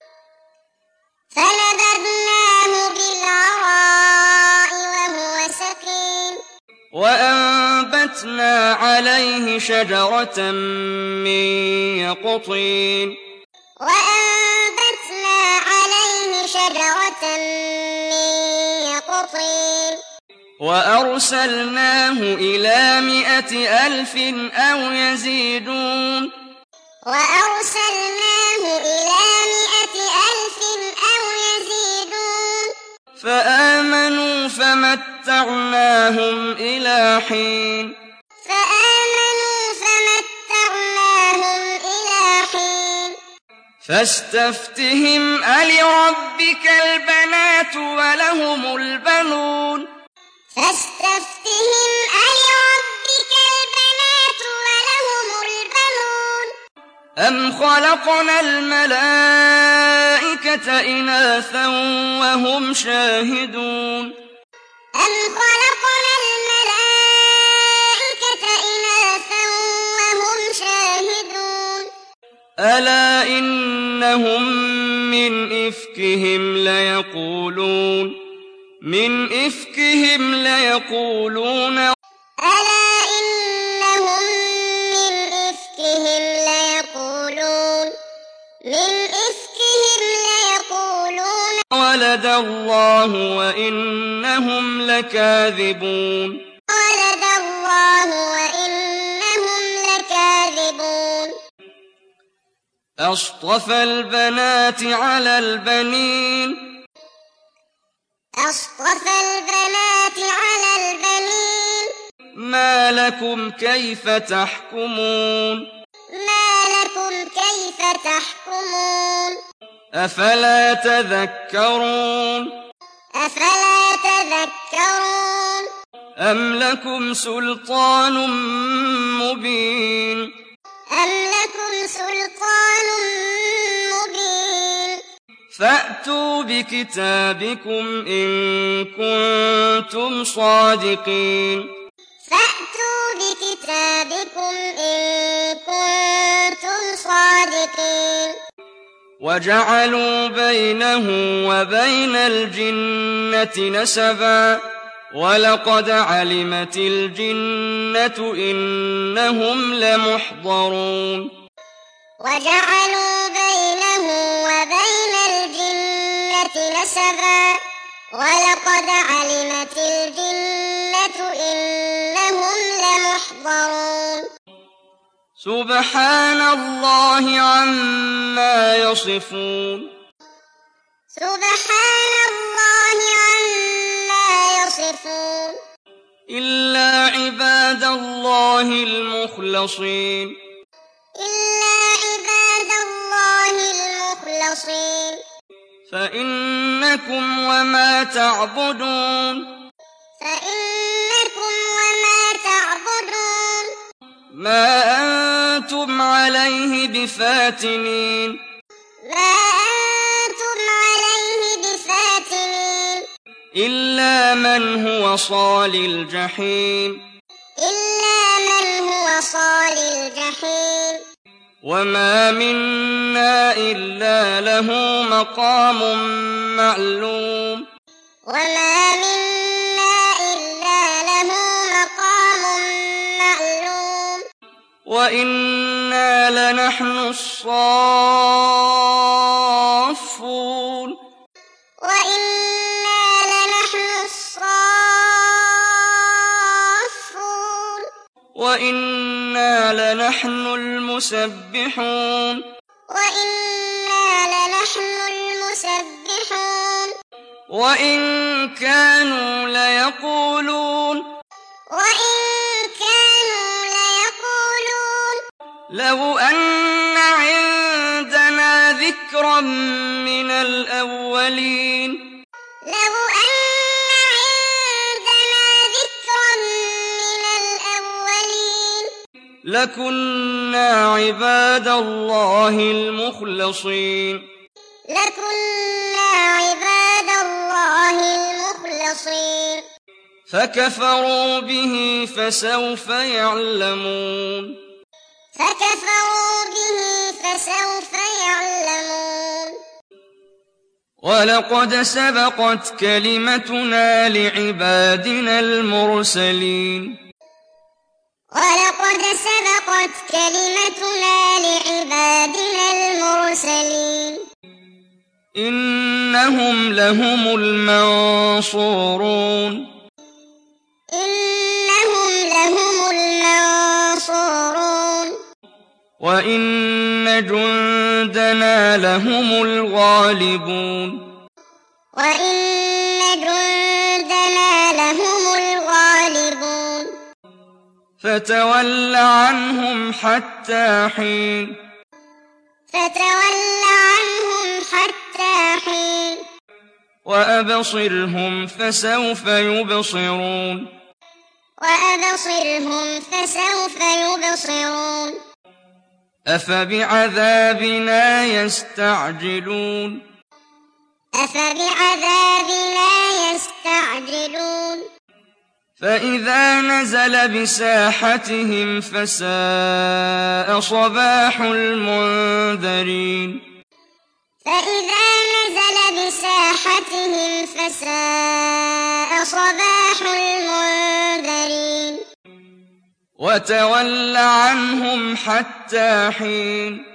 فنبذناه بالعراء وهو سقيم وأنبتنا عليه شجرة من يقطين وأنبتنا عليه شجرة من يقطين وأرسلناه إلى مائة ألف أو يزيدون وأرسلناه إلى مائة ألف أو يزيدون فآمنوا فمتعناهم إلى حين فآمنوا فمتعناهم إلى حين فاستفتهم ألربك البنات ولهم البنون فاستفتهم ألربك البنات ولهم البنون أم خلقنا الملائكة إناثا وهم شاهدون أم خلقنا الملائكة إناثا وهم شاهدون ألا إنهم من إفكهم ليقولون من إفكهم ليقولون ألا إنهم من إفكهم ليقولون من إفكهم ليقولون ولد الله وإنهم لكاذبون ولد الله وإنهم لكاذبون أصطفى البنات على البنين أصطفى البنات على البنين ما لكم كيف تحكمون ما لكم كيف تحكمون أفلا تذكرون أفلا تذكرون أم لكم سلطان مبين أم لكم سلطان مبين فأتوا بكتابكم إن كنتم صادقين فأتوا بكتابكم إن كنتم صادقين وجعلوا بينه وبين الجنة نسبا ولقد علمت الجنة إنهم لمحضرون وجعلوا بينه وبين الجنة نسبا ولقد علمت الجنة إنهم لمحضرون سبحان الله عما يصفون سبحان الله عما يصفون إلا عباد الله المخلصين إلا عباد الله المخلصين فإنكم وما تعبدون فإنكم وما تعبدون ما أنتم عليه بفاتنين ما أنتم عليه بفاتنين إلا من هو صال الجحيم إلا من هو صال الجحيم وما منا إلا له مقام معلوم وما منا إلا له مقام معلوم وإنا لنحن الصافون وإنا لنحن الصافون وإنا لنحن المسبحون وإنا لنحن المسبحون وإن كانوا ليقولون وإن كانوا ليقولون لو أن عندنا ذكرا من الأولين لو أن عندنا ذكرا من الأولين لكنا عباد الله المخلصين لكنا عباد الله المخلصين فكفروا به فسوف يعلمون فكفروا به فسوف يعلمون ولقد سبقت كلمتنا لعبادنا المرسلين ولقد سبقت كلمتنا لعبادنا المرسلين إنهم لهم المنصورون إنهم لهم المنصورون وإن جندنا لهم الغالبون وإن جندنا لهم الغالبون فتول عنهم حتى حين فتول عنهم حتى حين وأبصرهم فسوف يبصرون وأبصرهم فسوف يبصرون أفبعذابنا يستعجلون أفبعذابنا يستعجلون فإذا نزل بساحتهم فساء صباح المنذرين فإذا نزل بساحتهم فساء صباح المنذرين وتول عنهم حتى حين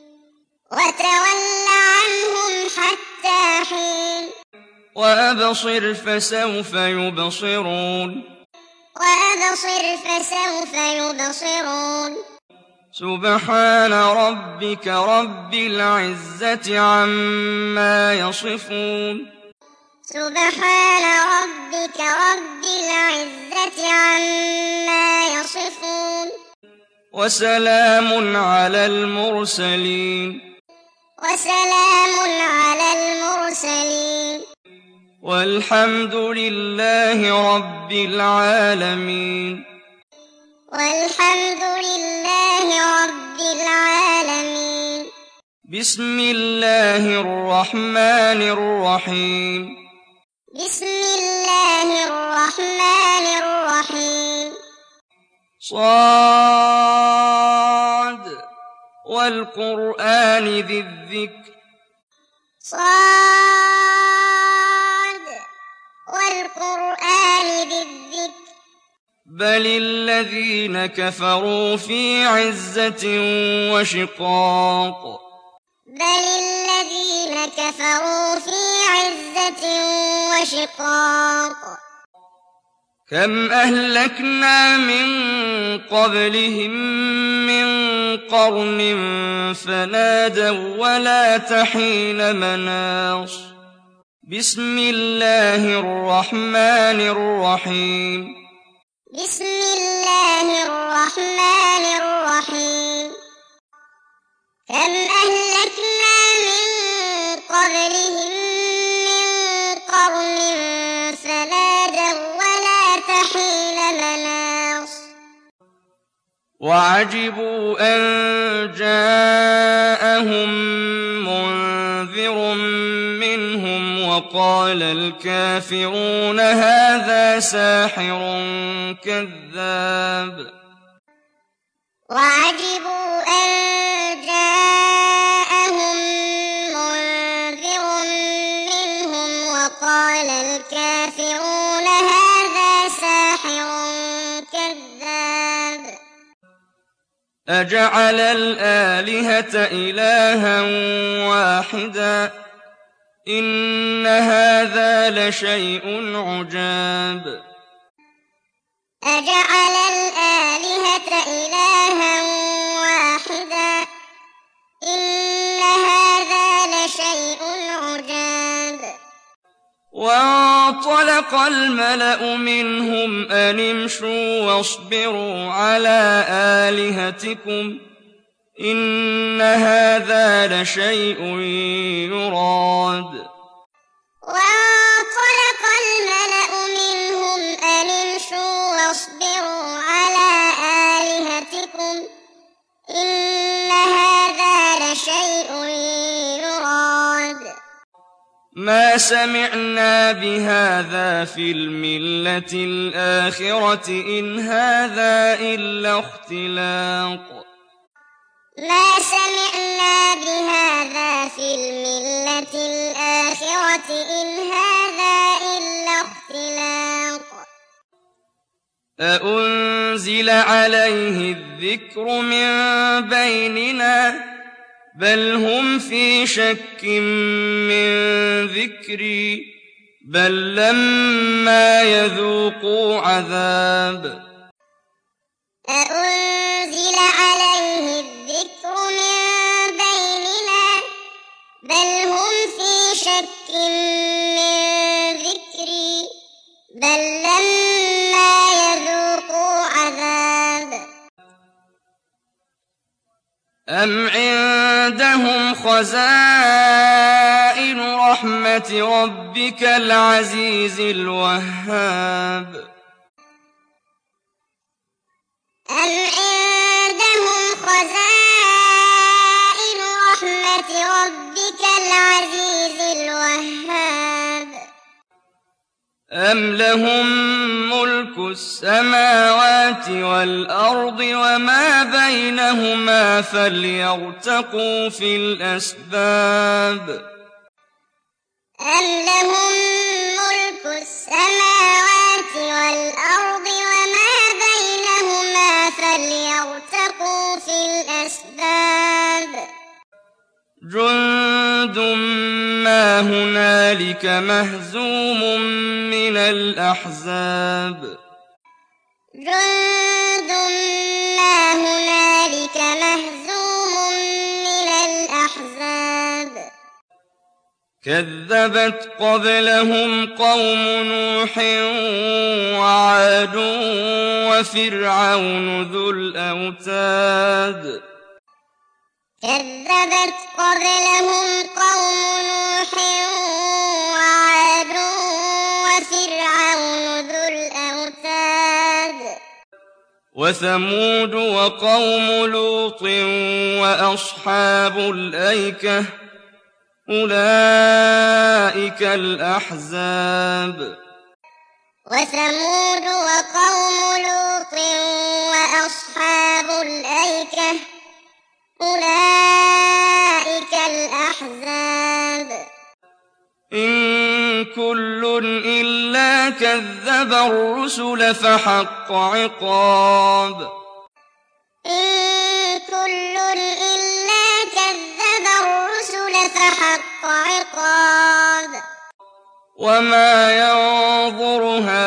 وتول عنهم حتى حين وأبصر فسوف يبصرون وأبصر فسوف يبصرون سبحان ربك رب العزة عما يصفون سبحان ربك رب العزة عما يصفون وسلام على المرسلين وسلام على المرسلين والحمد لله رب العالمين والحمد لله رب العالمين بسم الله الرحمن الرحيم بسم الله الرحمن الرحيم صاد والقرآن ذي الذكر صاد والقرآن ذي الذكر بل الذين كفروا في عزة وشقاق بل الذين كفروا في عزة وشقاق كم أهلكنا من قبلهم من قرن فنادوا ولا تحين مناص بسم الله الرحمن الرحيم بسم الله الرحمن الرحيم كم أهلكنا من قبلهم من قرن فنادوا ولا تحين مناص وعجبوا أن جاءهم منذر منهم وقال الكافرون هذا ساحر كذاب وعجبوا أن جاءهم منذر منهم وقال الكافرون هذا ساحر كذاب أجعل الآلهة إلها واحدا إن هذا لشيء عجاب أجعل الآلهة إلها واحدا إن هذا لشيء عجاب وانطلق الملأ منهم أن امشوا واصبروا على آلهتكم إن هذا لشيء يراد وانطلق الملأ منهم أن امشوا واصبروا على آلهتكم إن هذا لشيء يراد ما سمعنا بهذا في الملة الآخرة إن هذا إلا اختلاق ما سمعنا بهذا في الملة الآخرة إن هذا إلا اختلاق أأنزل عليه الذكر من بيننا بل هم في شك من ذكري بل لما يذوقوا عذاب أأنزل عليه الذكر من بيننا بل هم في شك من ذكري بل لما يذوقوا عذاب أم عندهم خزائن رحمة ربك العزيز الوهاب أم عندهم خزائن رحمة ربك العزيز الوهاب أم لهم ملك السماوات والأرض وما بينهما فليرتقوا في الأسباب أم لهم ملك السماوات والأرض وما بينهما فليرتقوا في الأسباب جند ما هنالك مهزوم من الأحزاب جند ما هنالك مهزوم من الأحزاب كذبت قبلهم قوم نوح وعاد وفرعون ذو الأوتاد كذبت قبلهم قوم نوح وعاد وفرعون ذو الأوتاد وثمود وقوم لوط وأصحاب الأيكة أولئك الأحزاب وثمود وقوم لوط وأصحاب الأيكة أولئك الأحزاب إن كل إلا كذب الرسل فحق عقاب إن كل إلا كذب الرسل فحق عقاب وما ينظر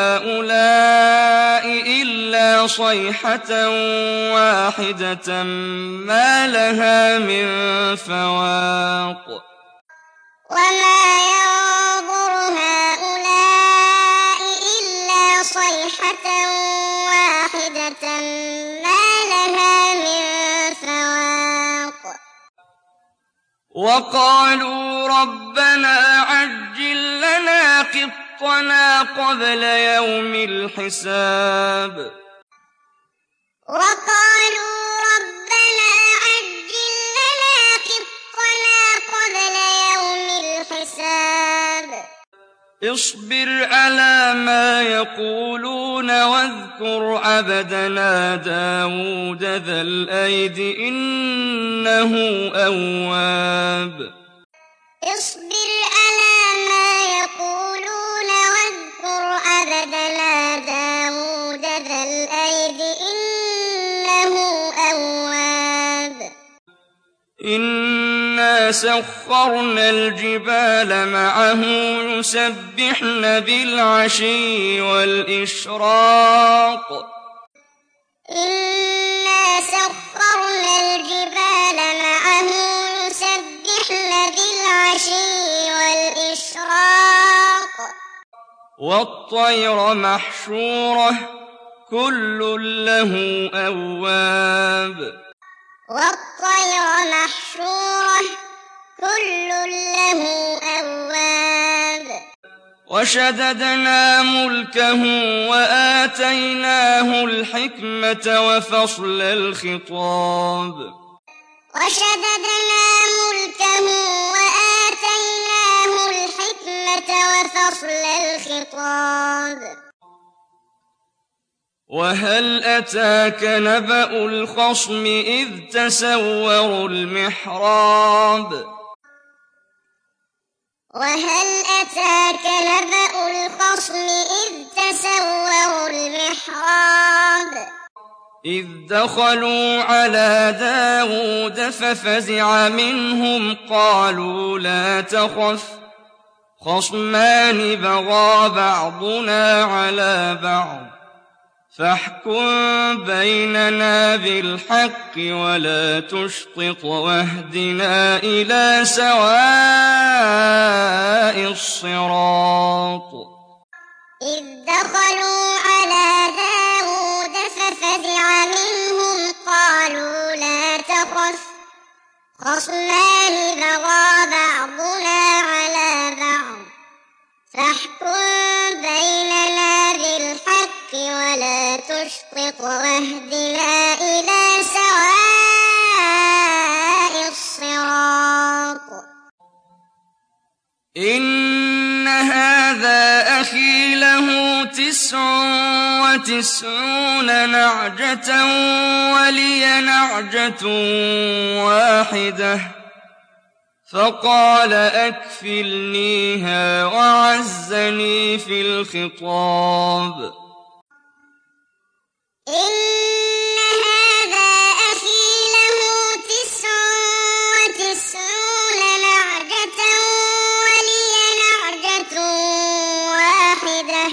هؤلاء إلا صيحة واحدة ما لها من فواق وما ينظر هؤلاء إلا صيحة واحدة ما لها من فواق وقالوا ربنا عجل لنا قطنا قبل يوم الحساب وقالوا ربنا عجل لنا قطنا قبل يوم الحساب اصبر على ما يقولون واذكر عبدنا داود ذا الأيد إنه أواب اصبر على ما يقولون واذكر عبدنا داود ذا الأيد إنه أواب إنا سخرنا الجبال معه يسبحن بالعشي والإشراق إنا سخرنا الجبال معه يسبحن بالعشي والإشراق والطير محشورة كل له أواب والطير محشورة كل له أواب وشددنا ملكه وآتيناه الحكمة وفصل الخطاب وشددنا ملكه وآتيناه الحكمة وفصل الخطاب وهل أتاك نبأ الخصم إذ تسوروا المحراب وهل أتاك نبأ الخصم إذ تسوروا المحراب إذ دخلوا على داود ففزع منهم قالوا لا تخف خصمان بغى بعضنا على بعض فاحكم بيننا بالحق ولا تشطط واهدنا إلى سواء الصراط إذ دخلوا على داود ففزع منهم قالوا لا تخف خصمان بغى بعضنا على بعض فاحكم بيننا بالحق ولا تشطط واهدنا إلى سواء الصراط إن هذا أخي له تسع وتسعون نعجة ولي نعجة واحدة فقال أكفلنيها وعزني في الخطاب إن هذا أخي له تسع وتسعون نعجة ولي نعجة واحدة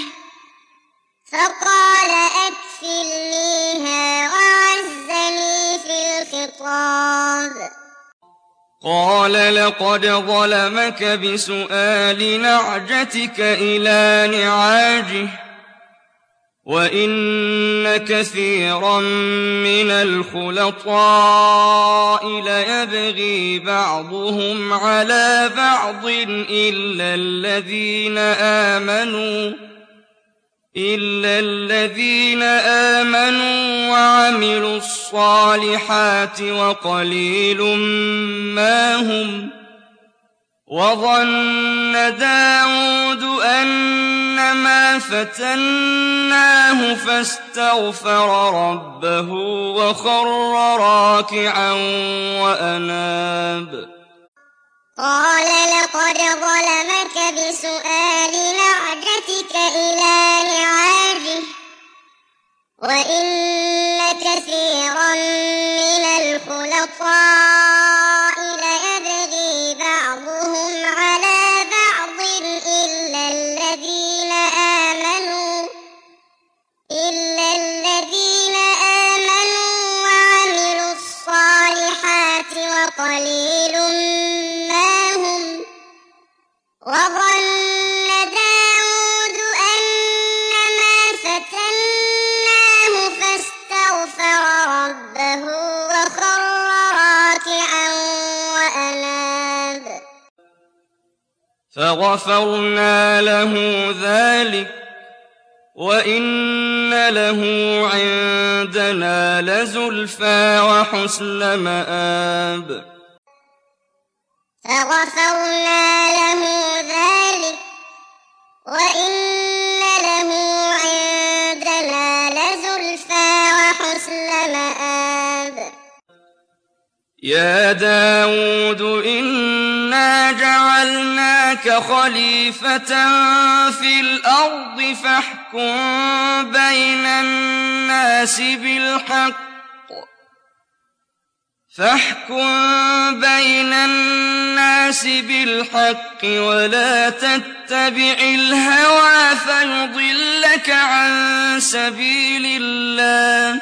فقال أكفلنيها وعزني في الخطاب قال لقد ظلمك بسؤال نعجتك إلى نعاجه وإن كثيرا من الخلطاء ليبغي بعضهم على بعض إلا الذين آمنوا إلا الذين آمنوا وعملوا الصالحات وقليل ما هم وظن داود أنما فتناه فاستغفر ربه وخر راكعا وأناب قال لقد ظلمك بسؤال نعجتك إلى نعاجه وإن كثيرا من الخلطاء ليبغي بعضهم على بعض إلا الذين آمنوا إلا الذين آمنوا وعملوا الصالحات وقليل ما هم وظن داود أنما فتناه فاستغفر ربه وخر راكعا وأناب فغفرنا له ذلك وإن له عندنا لزلفى وحسن مآب فغفرنا له ذلك وإن له عندنا لزلفى وحسن مآب يا داود إنا جعلناك خليفة في الأرض فاحكم بين الناس بالحق فاحكم بين الناس بالحق ولا تتبع الهوى فيضلك عن سبيل الله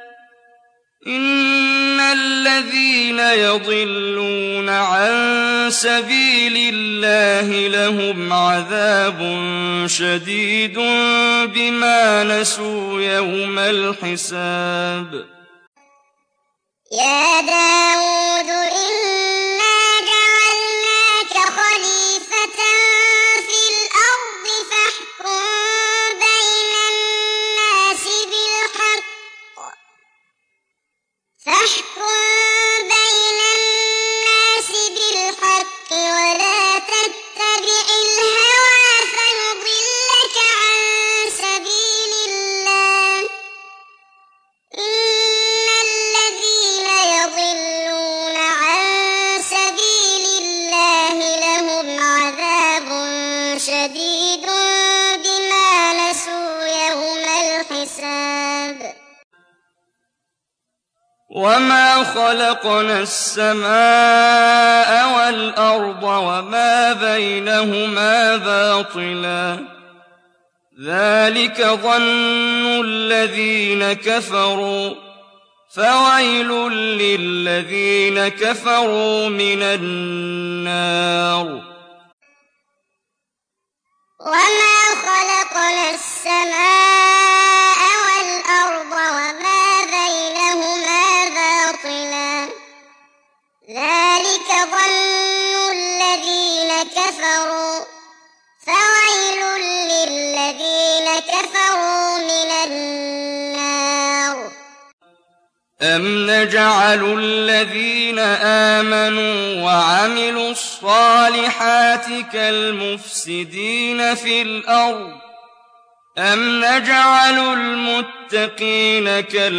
إن الذين يضلون عن سبيل الله لهم عذاب شديد بما نسوا يوم الحساب يا داود إنا جعلناك خليفة في الأرض فاحكم بين الناس بالحق فاحكم بين الناس بالحق ولا تتبع الهوى فيضلك عن سبيل الله إن الذين يضلون عن سبيل الله لهم عذاب شديد بما نسوا يوم الحساب وما خلقنا السماء والأرض وما بينهما باطلا ذلك ظن الذين كفروا فويل للذين كفروا من النار وما خلقنا السماء والأرض وما بينهما باطلا ذلك ظن الذين كفروا فويل للذين كفروا من النار أم نجعل الذين آمنوا وعملوا الصالحات كالمفسدين في الأرض أم نجعل المتقين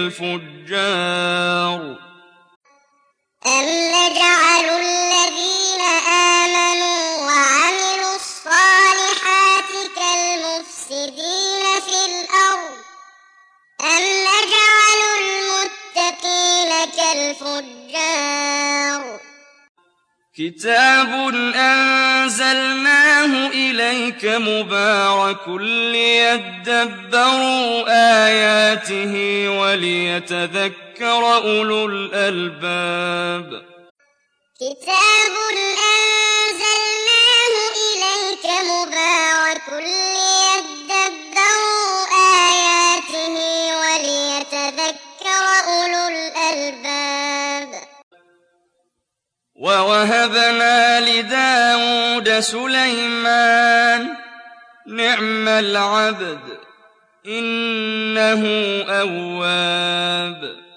كالفجار أم نجعل الذين آمنوا وعملوا الصالحات كالمفسدين في الأرض أم نجعل المتقين كالفجار كتاب أنزلناه إليك مبارك ليدبروا آياته وليتذكر أولو الألباب كتاب أنزلناه إليك مبارك ليدبروا آياته وليتذكر أولو الألباب ووهبنا لداود سليمان نعم العبد إنه أواب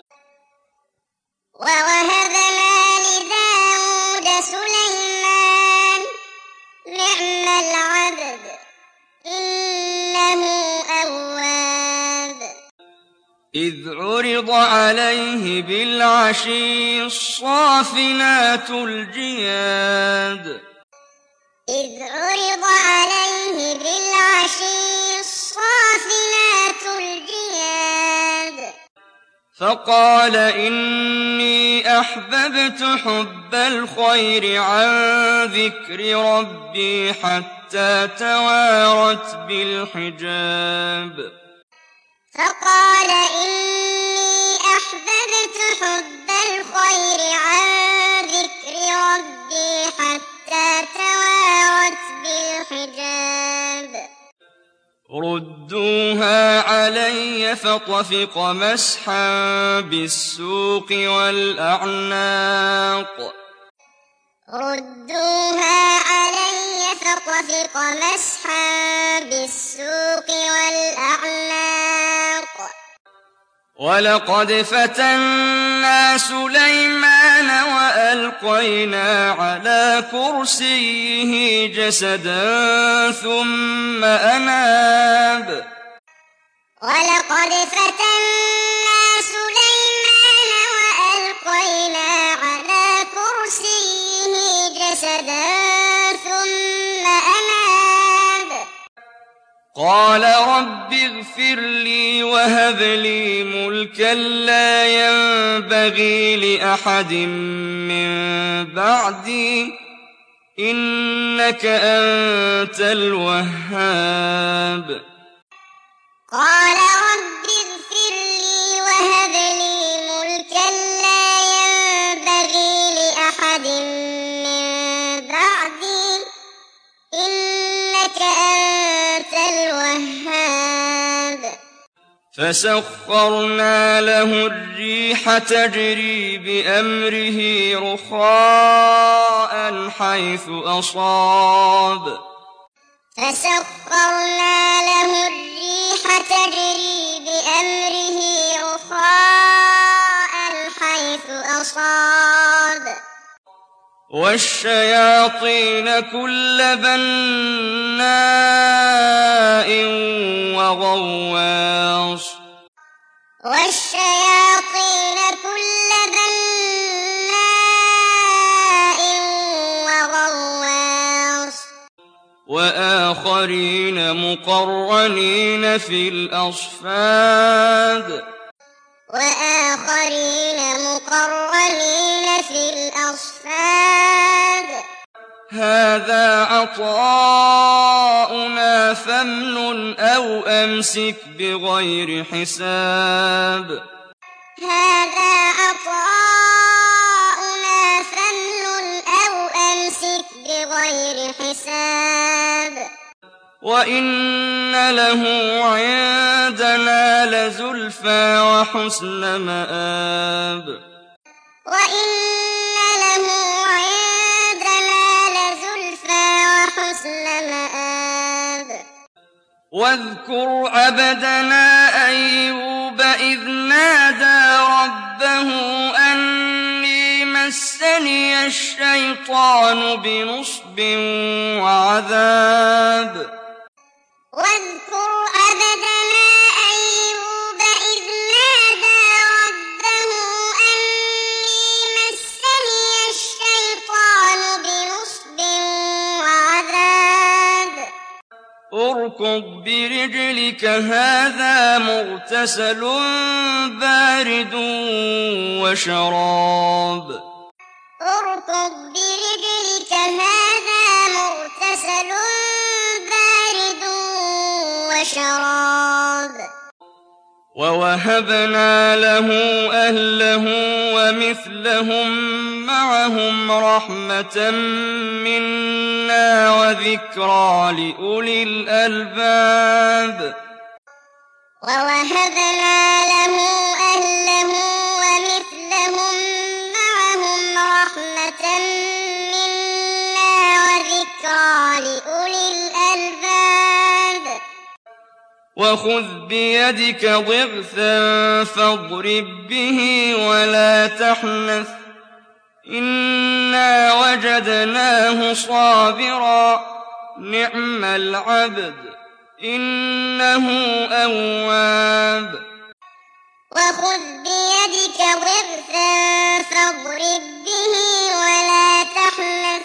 ووهبنا لداود سليمان نعم العبد إنه أواب إذ عرض على عليه بالعشي الصافنات الجياد إذ عرض عليه بالعشي الصافنات الجياد فقال إني أحببت حب الخير عن ذكر ربي حتى توارت بالحجاب فقال إني أحببت حب الخير عن ذكر ربي حتى توارت بالحجاب ردوها علي فطفق مسحا بالسوق والأعناق ردوها علي فطفق مسحا بالسوق والأعناق ولقد فتنا سليمان وألقينا على كرسيه جسدا ثم أناب ولقد فتنا سليمان وألقينا على كرسيه جسدا ثم أناب قال رب اغفر لي وهب لي ملكا لا ينبغي لأحد من بعدي إنك أنت الوهاب قال رب اغفر لي وهب لي ملكا لا ينبغي لأحد من بعدي إنك أنت الوهاب فسخرنا له الريح تجري بأمره رخاء حيث أصاب فسخرنا له الريح تجري بأمره رخاء حيث أصاب والشياطين كل بناء وغواص والشياطين كل بناء وغواص وآخرين مقرنين في الأصفاد وآخرين مقرنين في الأصفاد هذا عطاؤنا فامنن أو أمسك بغير حساب هذا عطاؤنا فامنن أو أمسك بغير حساب وإن له عندنا لزلفى وحسن مآب وإن له عندنا لزلفى وحسن مآب واذكر عبدنا أيوب إذ نادى ربه أني مسني الشيطان بنصب وعذاب واذكر عبدنا أيوب إذ نادى ربه أني مسني الشيطان بنصب وعذاب اركض برجلك هذا مغتسل بارد وشراب اركض برجلك هذا مغتسل بارد وشراب ووهبنا له أهله ومثلهم معهم رحمة منا وذكرى لأولي الألباب ووهبنا له أهله ومثلهم معهم رحمة منا وذكرى لأولي الألباب وخذ بيدك ضغثا فاضرب به ولا تحنث إنا وجدناه صابرا نعم العبد إنه أواب وخذ بيدك ضغثا فاضرب به ولا تحنث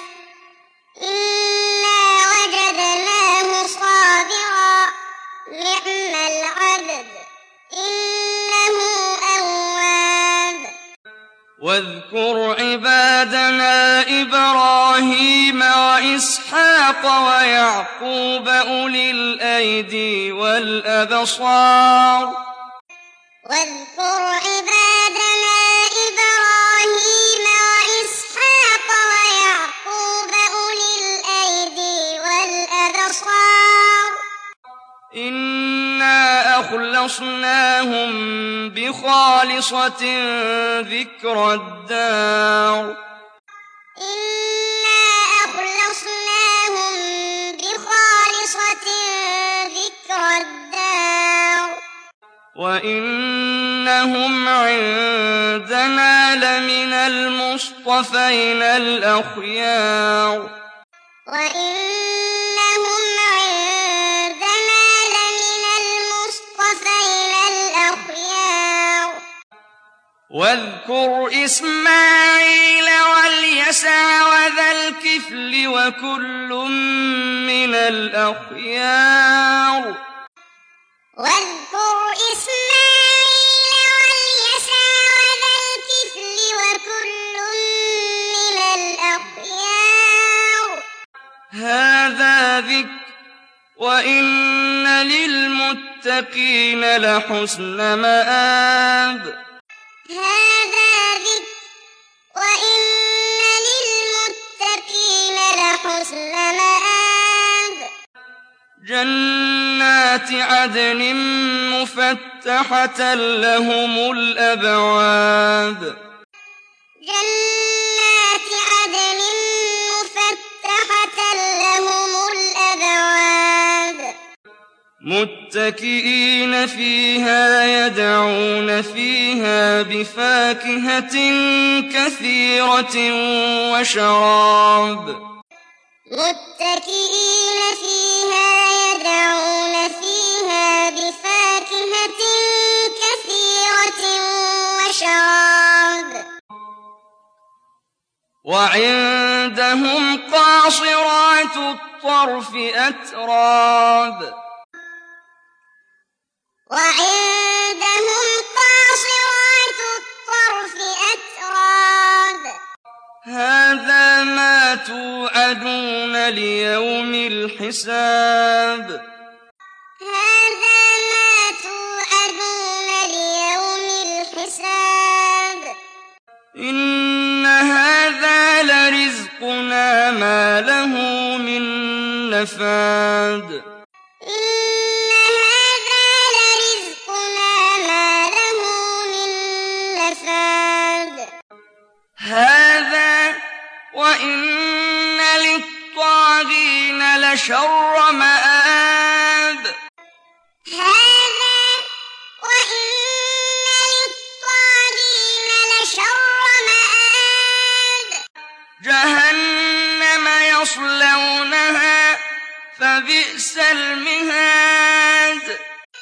إنا وجدناه صابرا نعم العبد إنه أواب. واذكر عبادنا إبراهيم وإسحاق ويعقوب أولي الأيدي والأبصار واذكر عبادنا إبراهيم وإسحاق ويعقوب أولي الأيدي والأبصار إنا أخلصناهم بخالصة ذكر الدار إنا أخلصناهم بخالصة ذكر الدار وإنهم عندنا لمن المصطفين الأخيار وإنهم عندنا لمن المصطفين الأخيار. واذكر إسماعيل واليسع وذا الكفل وكل من الأخيار واذكر إسماعيل واليسع وذا الكفل وكل من الأخيار. هذا ذكر وإن للمتقين لحسن مآب. هذا ذكر وإن للمتقين لحسن مآب. جنات عدن مفتحة لهم الأبواب جنات عدن مفتحة لهم الأبواب متكئين فيها يدعون فيها بفاكهة كثيرة وشراب متكئين فيها يدعون فيها بفاكهة كثيرة وشراب. وعندهم قاصرات الطرف أتراب وعندهم قاصرات الطرف أتراب. هذا ما توعدون ليوم الحساب هذا ما توعدون ليوم الحساب. إن هذا لرزقنا ما له من نفاد إن هذا لرزقنا ما له من نفاد. هذا وإن للطاغين لشر مآب هذا وإن للطاغين لشر مآب. جهنم يصلونها فبئس المهاد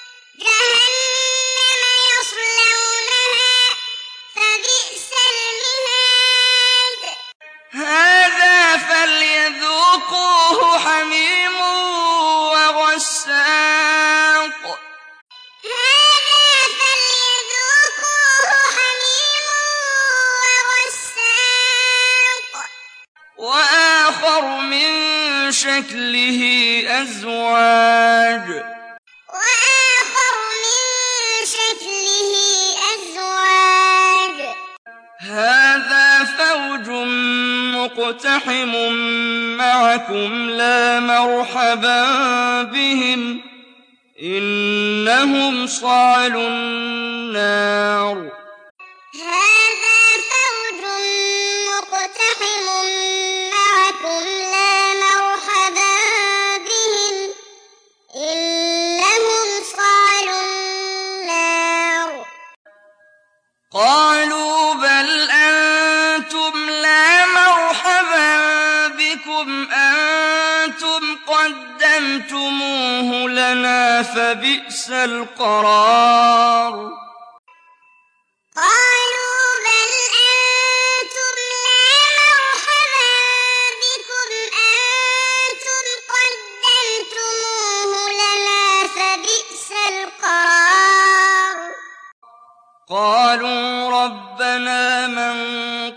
جهنم يصلونها فبئس المهاد. هذا فليذوقوه حميم وغساق هذا فليذوقوه حميم وغساق. وآخر من شكله أزواج وآخر من شكله أزواج. هذا فوج مقتحم معكم لا مرحبا بهم إنهم صالوا النار. هذا فوج مقتحم معكم لا مرحبا بهم إنهم صالوا النار. قالوا بل أنتم لا مرحبا بكم أنتم قدمتموه لنا فبئس القرار.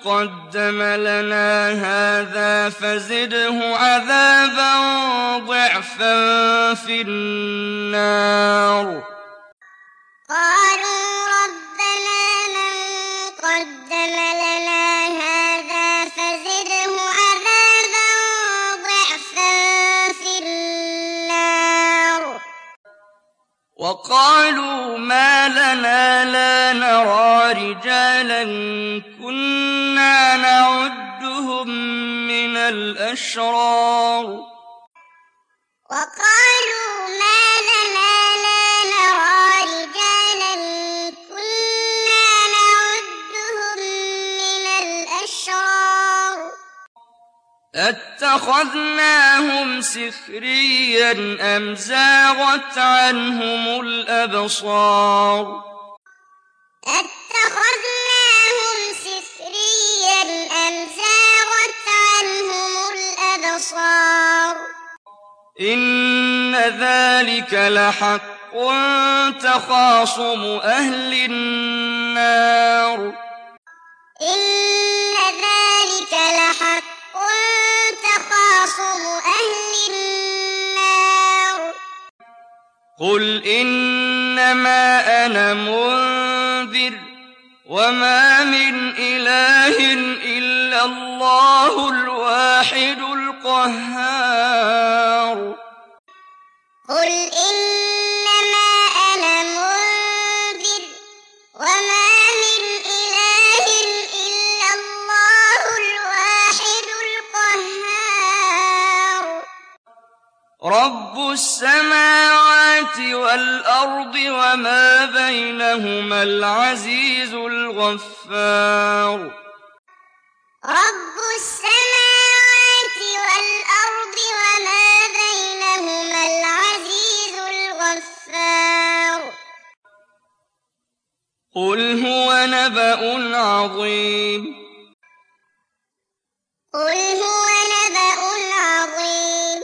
قدم لنا هذا فزده عذابا ضعفا في النار قالوا ربنا من قدم لنا هذا فزده عذابا ضعفا في النار وقالوا ما لنا لا نرى رجالا كنا نعدهم من الأشرار وقالوا ما لنا لا نرى رجالا كنا نعدهم من الأشرار أتخذناهم سخريا أم زاغت عنهم الأبصار أتخذناهم سخريا أم زاغت عنهم الأبصار إن ذلك لحق تخاصم أهل النار إن ذلك لحق تخاصم أهل النار قل إنما أنا منذر وما من إله إلا الله الواحد القهار قل إنما أنا منذر وما من إله إلا الله الواحد القهار رب السماوات والأرض وما بينهما العزيز الغفار رب السماوات والأرض وما بينهما العزيز الغفار قل هو نبأ عظيم قل هو نبأ عظيم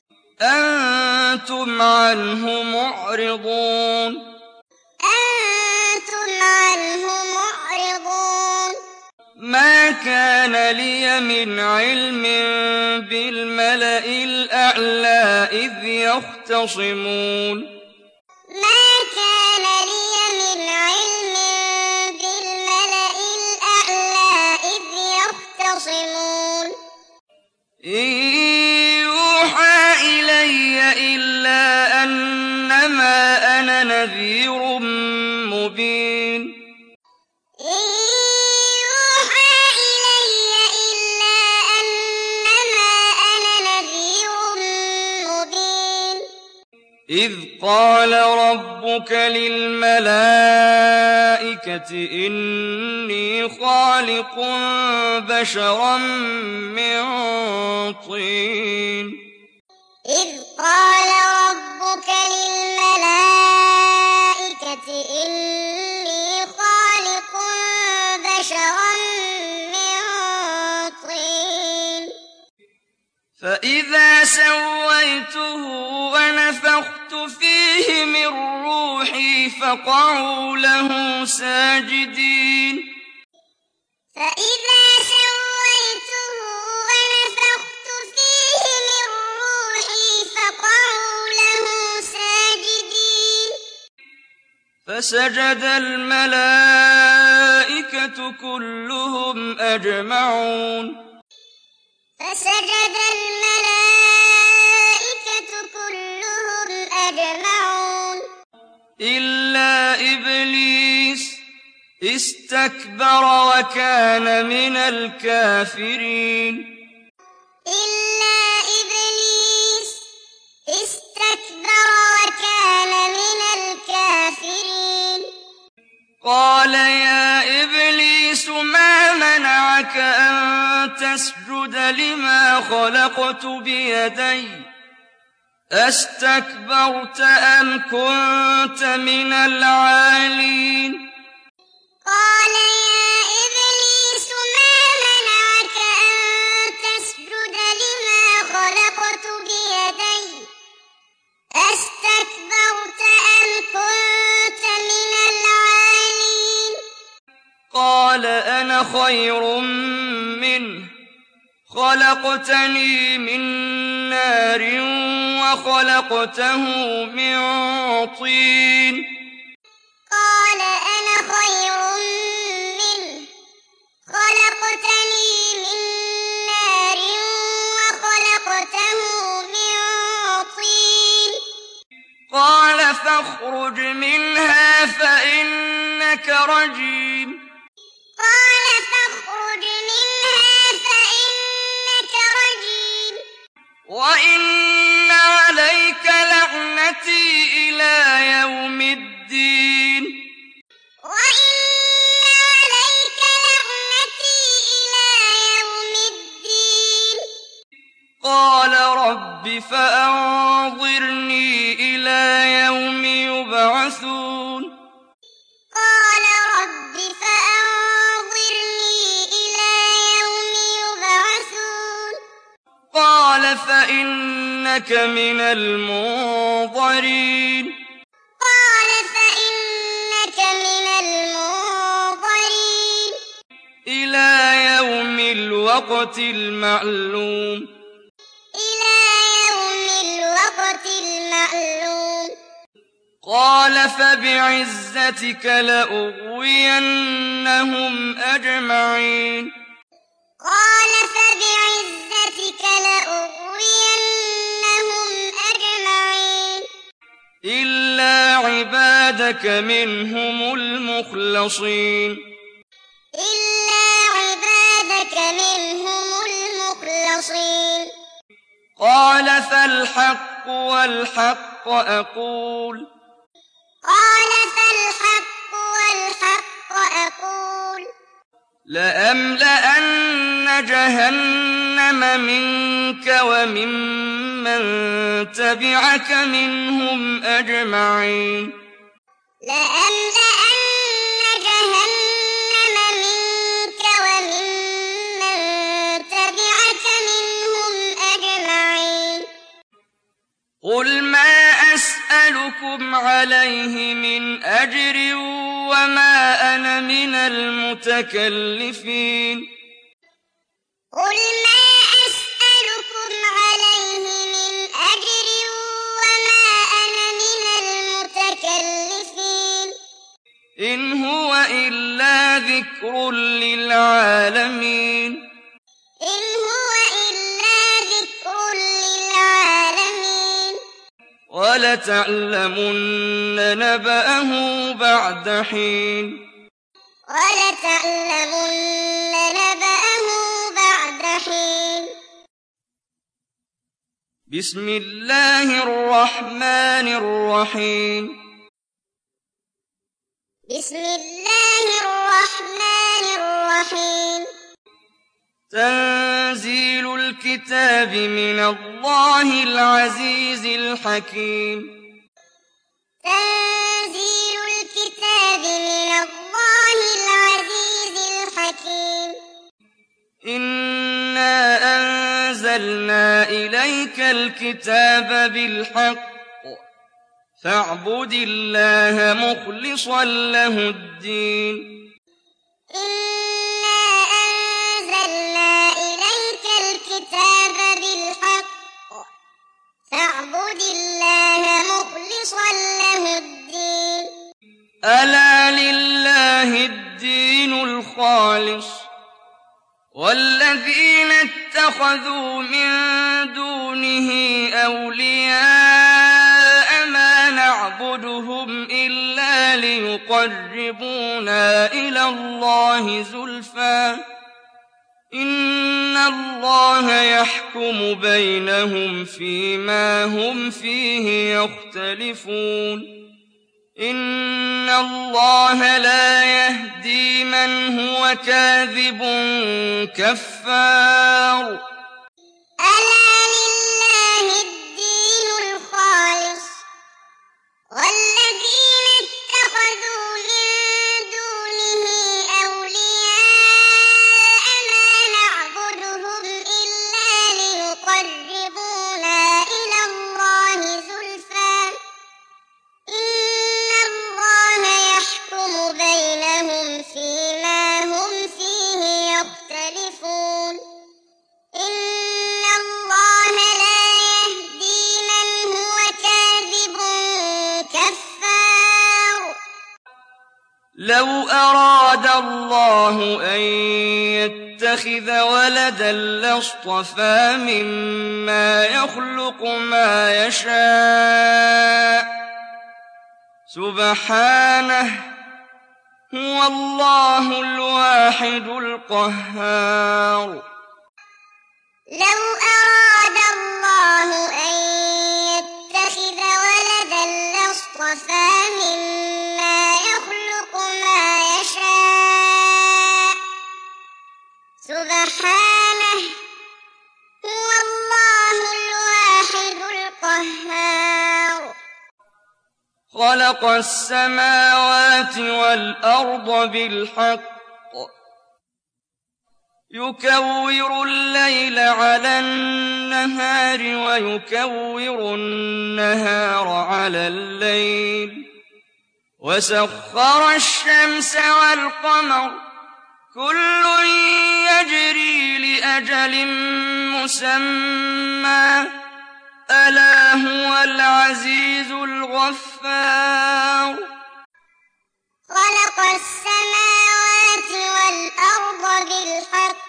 أنتم عنه معرضون أنتم عنه معرضون ما كان لي من علم بالملأ الأعلى إذ يختصمون ما كان لي من علم بالملأ الأعلى إذ يختصمون إن يوحى إلي إلا أنما أنا نذير مبين إن يوحى إلي إلا أنما أنا نذير مبين إذ قال ربك للملائكة إني خالق بشرا من طين إذ قال ربك للملائكة إني خالق بشرا من طين فإذا سويته ونفخت فيه من روحي فقعوا له ساجدين فإذا سويته ونفخت فيه من روحي فقعوا له ساجدين فسجد الملائكة كلهم أجمعون فسجد الملائكة كلهم أجمعون إلا إبليس استكبر وكان من الكافرين إلا إبليس استكبر وكان من الكافرين قال يا إبليس ما منعك أن تسجد لما خلقت بيدي أستكبرت أم كنت من العالين قال يا إبليس ما منعك أن تسجد لما خلقت بيدي أستكبرت أم كنت من العالين قال أنا خير منه خلقتني من نار وخلقته من طين قال أنا خير منه خلقتني من نار وخلقته من طين قال فاخرج منها فإنك رجيم قال فاخرج منها فإنك رجيم وإن عليك لعنتي إلى يوم الدين وإن عليك لعنتي إلى يوم الدين قال رب فأنظرني إلى يوم يبعثون قال رب فأنظرني إلى يوم يبعثون قال فإنك من المنظرين قال فإنك من المنظرين إلى يوم الوقت المعلوم إلى يوم الوقت المعلوم قال فبعزتك لأغوينهم أجمعين قال فبعزتك لأغوينهم أجمعين إلا عبادك منهم المخلصين إلا عبادك منهم المخلصين قال فالحق والحق أقول قال فالحق والحق أقول لأملأن جهنم منك وممن تبعك منهم أجمعين لأملأن جهنم منك وممن تبعك منهم أجمعين قل ما أسألكم عليه من أجر وما أنا من المتكلفين قل ما أسألكم عليه من أجر وما أنا من المتكلفين إن هو إلا ذكر للعالمين إن هو إلا ذكر للعالمين ولتعلمن نبأه بعد حين ولتعلمن نبأه بعد حين بسم الله الرحمن الرحيم بسم الله الرحمن الرحيم تنزيل الكتاب من الله العزيز الحكيم تنزيل الكتاب من الله العزيز الحكيم إنا أنزلنا إليك الكتاب بالحق فاعبد الله مخلصا له الدين إنا أنزلنا إليك الكتاب بالحق فاعبد الله مخلصا له الدين ألا لله الدين الخالص والذين اتخذوا من دونه أولياء ما نعبدهم إلا ليقربونا إلى الله زلفى إن الله يحكم بينهم فيما هم فيه يختلفون إن الله لا يهدي من هو كاذب كفار ألا لله الدين الخالص والذين اتخذوا من دونه أولياء ما نعبدهم إلا ليقربونا إلى الله زلفى إن الله يحكم بينهم فيما هم فيه يختلفون أَرَادَ اللَّهُ أَن يَتَّخِذَ وَلَدًا لَّاصْطَفَىٰ مِمَّا يَخْلُقُ مَا يَشَاءُ ۚ سُبْحَانَهُ ۖ هُوَ اللَّهُ الْوَاحِدُ الْقَهَّارُ. لو أراد الله أن يتخذ ولدا لاصطفى مما يخلق ما يشاء، سبحانه، هو الله الواحد القهار. خَلَقَ السَّمَاوَاتِ وَالْأَرْضَ بِالْحَقِّ يُكَوِّرُ اللَّيْلَ عَلَى النَّهَارِ وَيُكَوِّرُ النَّهَارَ عَلَى اللَّيْلِ وَسَخَّرَ الشَّمْسَ وَالْقَمَرَ كُلٌّ يَجْرِي لِأَجَلٍ مُّسَمًّى ۗ أَلَا هُوَ الْعَزِيزُ الْغَفَّارُ. خلق السماوات والأرض بالحق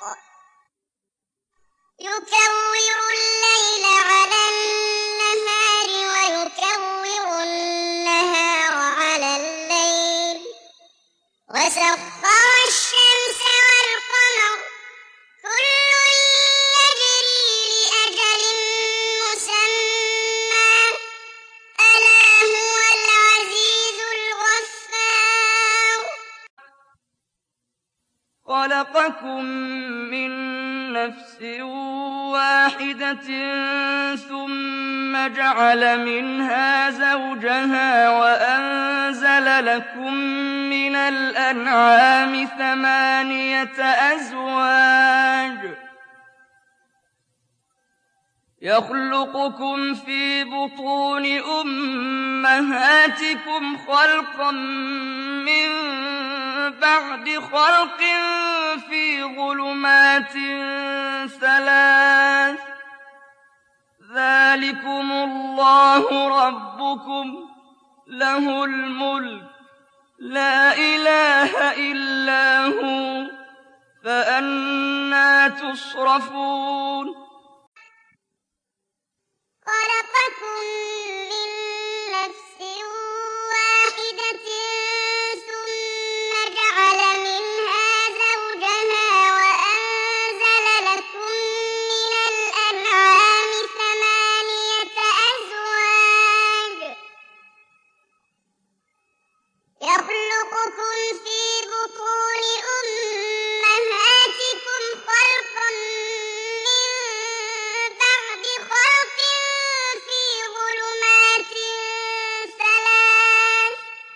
يكور الليل على النهار ويكور النهار على الليل وسخر الشمس والقمر كل يجري لأجل مسمى، ألا هو العزيز الغفار. خَلَقَكُم مِّن نَّفْسٍ وَاحِدَةٍ ثُمَّ جَعَلَ مِنْهَا زَوْجَهَا وَأَنزَلَ لَكُم مِّنَ الْأَنْعَامِ ثَمَانِيَةَ أَزْوَاجٍ ۚ يَخْلُقُكُمْ فِي بُطُونِ أُمَّهَاتِكُمْ خَلْقًا مِّن بَعْدِ خَلْقٍ فِي ظُلُمَاتٍ ثَلَاثٍ ۚ ذَٰلِكُمُ اللَّهُ رَبُّكُمْ لَهُ الْمُلْكُ ۖ لَا إِلَٰهَ إِلَّا هُوَ ۖ فَأَنَّىٰ تُصْرَفُونَ. خلقكم من نفس واحدة ثم جعل منها زوجها وأنزل لكم من الأنعام ثمانية أزواج ۚ يخلقكم في بطون أمهاتكم خلقا من بعد خلق في ظلمات ثلاث ۚ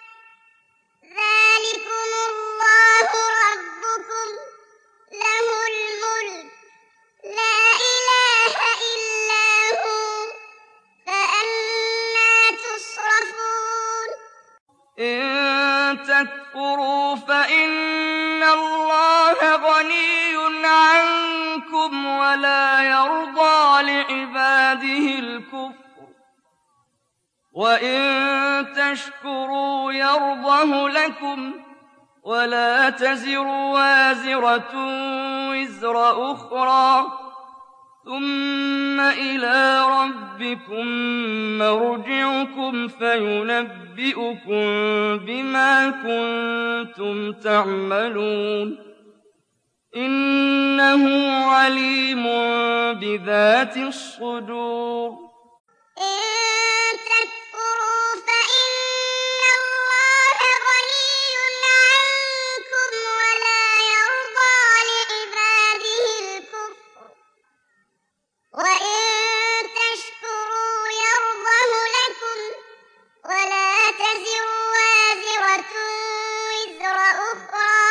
ذلكم الله ربكم له الملك، لا إله إلا هو، فأنىٰ تصرفون. إِن تَكْفُرُوا فَإِنَّ اللَّهَ غَنِيٌّ عَنكُمْ وَلَا يَرْضَىٰ لِعِبَادِهِ الْكُفْرَ ۖ وَإِن تَشْكُرُوا يَرْضَهُ لَكُمْ ۗ وَلَا تَزِرُ وَازِرَةٌ وِزْرَ أُخْرَىٰ ۗ ثُمَّ إِلَىٰ رَبِّكُم مَّرْجِعُكُمْ فَيُنَبِّئُكُم بِمَا كُنتُمْ تَعْمَلُونَ ۚ إِنَّهُ عَلِيمٌ بِذَاتِ الصُّدُورِ. إن تكفروا فإن الله غني عنكم ولا يرضى لعباده الكفر، وإن تشكروا يرضه لكم، ولا تزر وازرة وزر أخرى،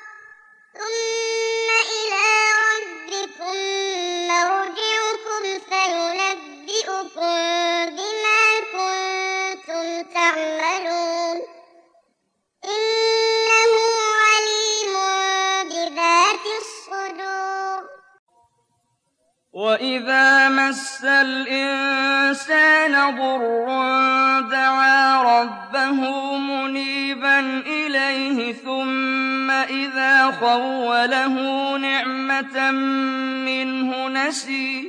ثم إلى ربكم مرجعكم فينبئكم بما كنتم تعملون، إنه عليم بذات الصدور. وَإِذَا مَسَّ الْإِنسَانَ ضُرٌّ دَعَا رَبَّهُ مُنِيبًا إِلَيْهِ ثُمَّ إذا خوله نعمة منه نسي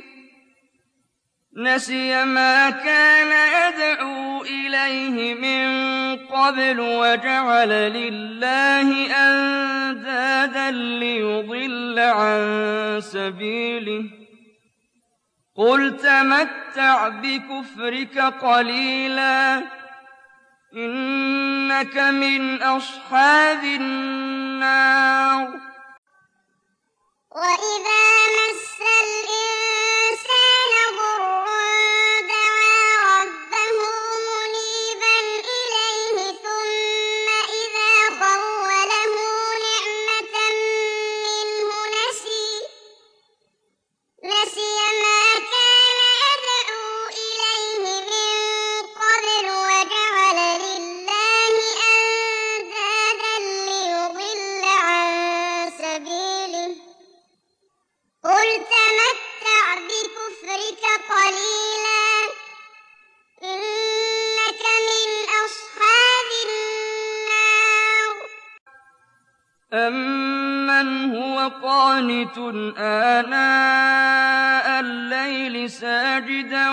نسي ما كان يدعو إليه من قبل وجعل لله أندادا ليضل عن سبيله قل تمتع بكفرك قليلا إنك من أصحاب النار. وإذا مس الإنسان ضر دعا ربه منيبا إليه ثم إذا خوله نعمة منه نسي نسي ما كان يدعو إليه من قبل وجعل لله أندادا ليضل عن سبيله قل تمتع بكفرك قليلا إنك من أصحاب النار. أَمَّنْ هُوَ قَانِتٌ آنَاءَ اللَّيْلِ سَاجِدًا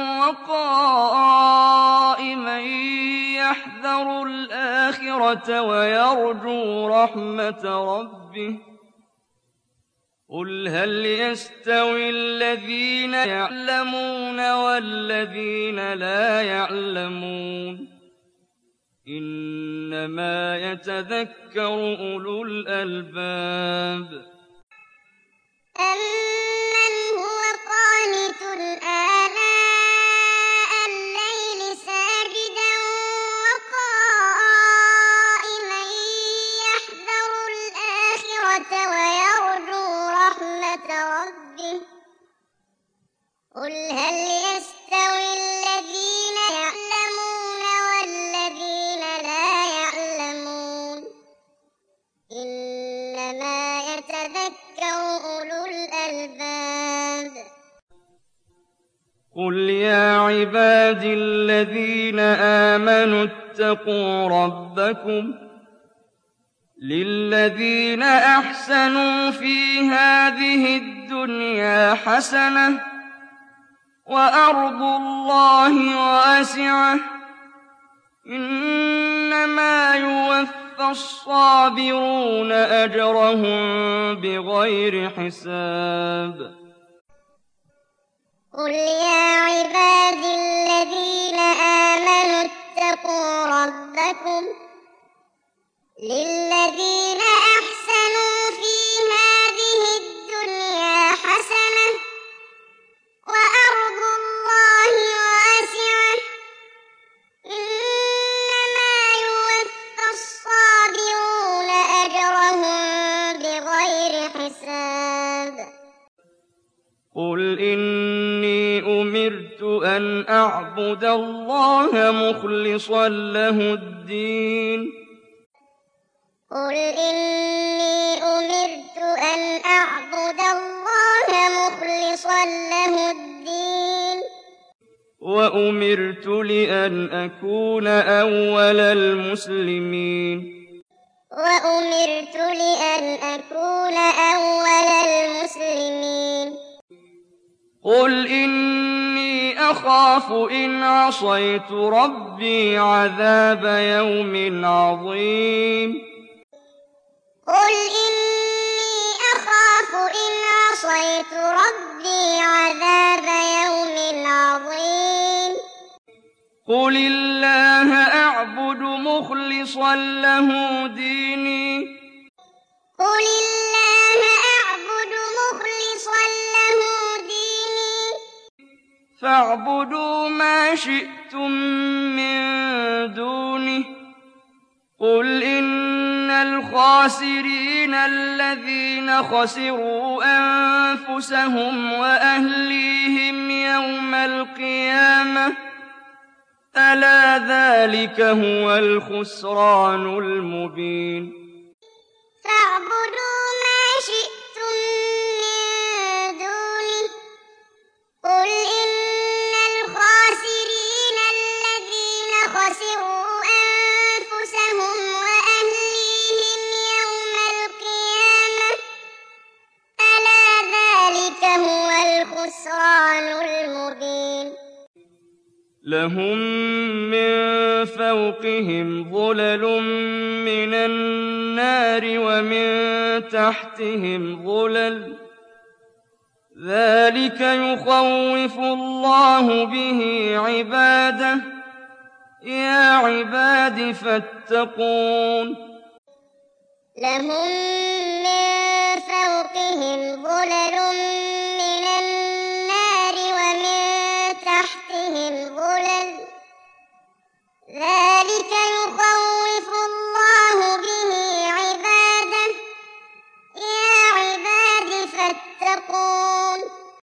وَقَائِمًا يَحْذَرُ الْآخِرَةَ وَيَرْجُو رَحْمَةَ رَبِّهِ قُلْ هَلْ يَسْتَوِي الَّذِينَ يَعْلَمُونَ وَالَّذِينَ لَا يَعْلَمُونَ إِنَّمَا يَتَذَكَّرُ أُولُو الْأَلْبَابِ. أَمَّنْ هُوَ قَانِتٌ آنَاءَ اللَّيْلِ سَاجِدًا وَقَائِمًا يَحْذَرُ الْآخِرَةَ وَيَرْجُو رَحْمَةَ رَبِّهِ قُلْ هَلْ يَسْتَوِي الَّذِينَ يَعْلَمُونَ وَالَّذِينَ لَا يَعْلَمُونَ إِنَّمَا يَتَذَكَّرُ أُولُو الْأَلْبَابِ. قُلْ يَا عِبَادِي الَّذِينَ آمَنُوا اتَّقُوا رَبَّكُمْ لِلَّذِينَ أَحْسَنُوا فِي هَٰذِهِ الدُّنْيَا حَسَنَةٌ وَأَرْضُ اللَّهِ وَاسِعَةٌ إِنَّمَا يُوَفَّى الصَّابِرُونَ أَجْرَهُم بِغَيْرِ حِسَابٍ. قُلْ يَا عِبَادِي الَّذِينَ آمَنُوا اتَّقُوا رَبَّكُمْ لِلَّذِينَ أَحْسَنُوا فِي هَٰذِهِ الدُّنْيا حَسَنَةٌ وَأَرْضُ اللَّهِ وَاسِعَةٌ إِنَّمَا يُوَفَّى الصَّابِرُونَ أَجْرَهُم بِغَيْرِ حِسَابٍ. قُلْ إِنِّي أُمِرْتُ أَنْ أَعْبُدَ اللَّهَ مُخْلِصًا لَهُ الدِّينَ قُلْ إِنِّي أُمِرْتُ أَنْ أَعْبُدَ اللَّهَ مُخْلِصًا لَهُ الدِّينَ وَأُمِرْتُ لِأَنْ أَكُونَ أَوَّلَ الْمُسْلِمِينَ وَأُمِرْتُ لِأَنْ أَكُونَ أَوَّلَ الْمُسْلِمِينَ. قُلْ إِنِّي أَخَافُ إِنْ عَصَيْتُ رَبِّي عَذَابَ يَوْمٍ عَظِيمٍ. قُلْ إِنِّي أَخَافُ إِنْ عَصَيْتُ رَبِّي عَذَابَ يَوْمٍ عَظِيمٍ. قُلِ اللَّهَ أَعْبُدُ مُخْلِصًا لَهُ دِينِي قُلِ اللَّهَ أَعْبُدُ مُخْلِصًا لَهُ دِينِي فَاعْبُدُوا مَا شِئْتُم مِّن دُونِهِ قُلْ إِنَّ الْخَاسِرِينَ الَّذِينَ خَسِرُوا أَنفُسَهُمْ وَأَهْلِيهِمْ يَوْمَ الْقِيَامَةِ أَلَا ذَٰلِكَ هُوَ الْخُسْرَانُ الْمُبِينُ. فَاعْبُدُوا مَا شِئْتُم مِّن دُونِهِ قُلْ إِنَّ الْخَاسِرِينَ الَّذِينَ خَسِرُوا أَنفُسَهُمْ وَأَهْلِيهِمْ يَوْمَ الخسران المبين لهم من فوقهم ظلل من النار ومن تحتهم ظلل ذلك يخوف الله به عباده يا عباد فاتقون لهم من فوقهم ظلل من النار ومن تحتهم ظلل ذلك يخوف الله به عباده يا عباد فاتقون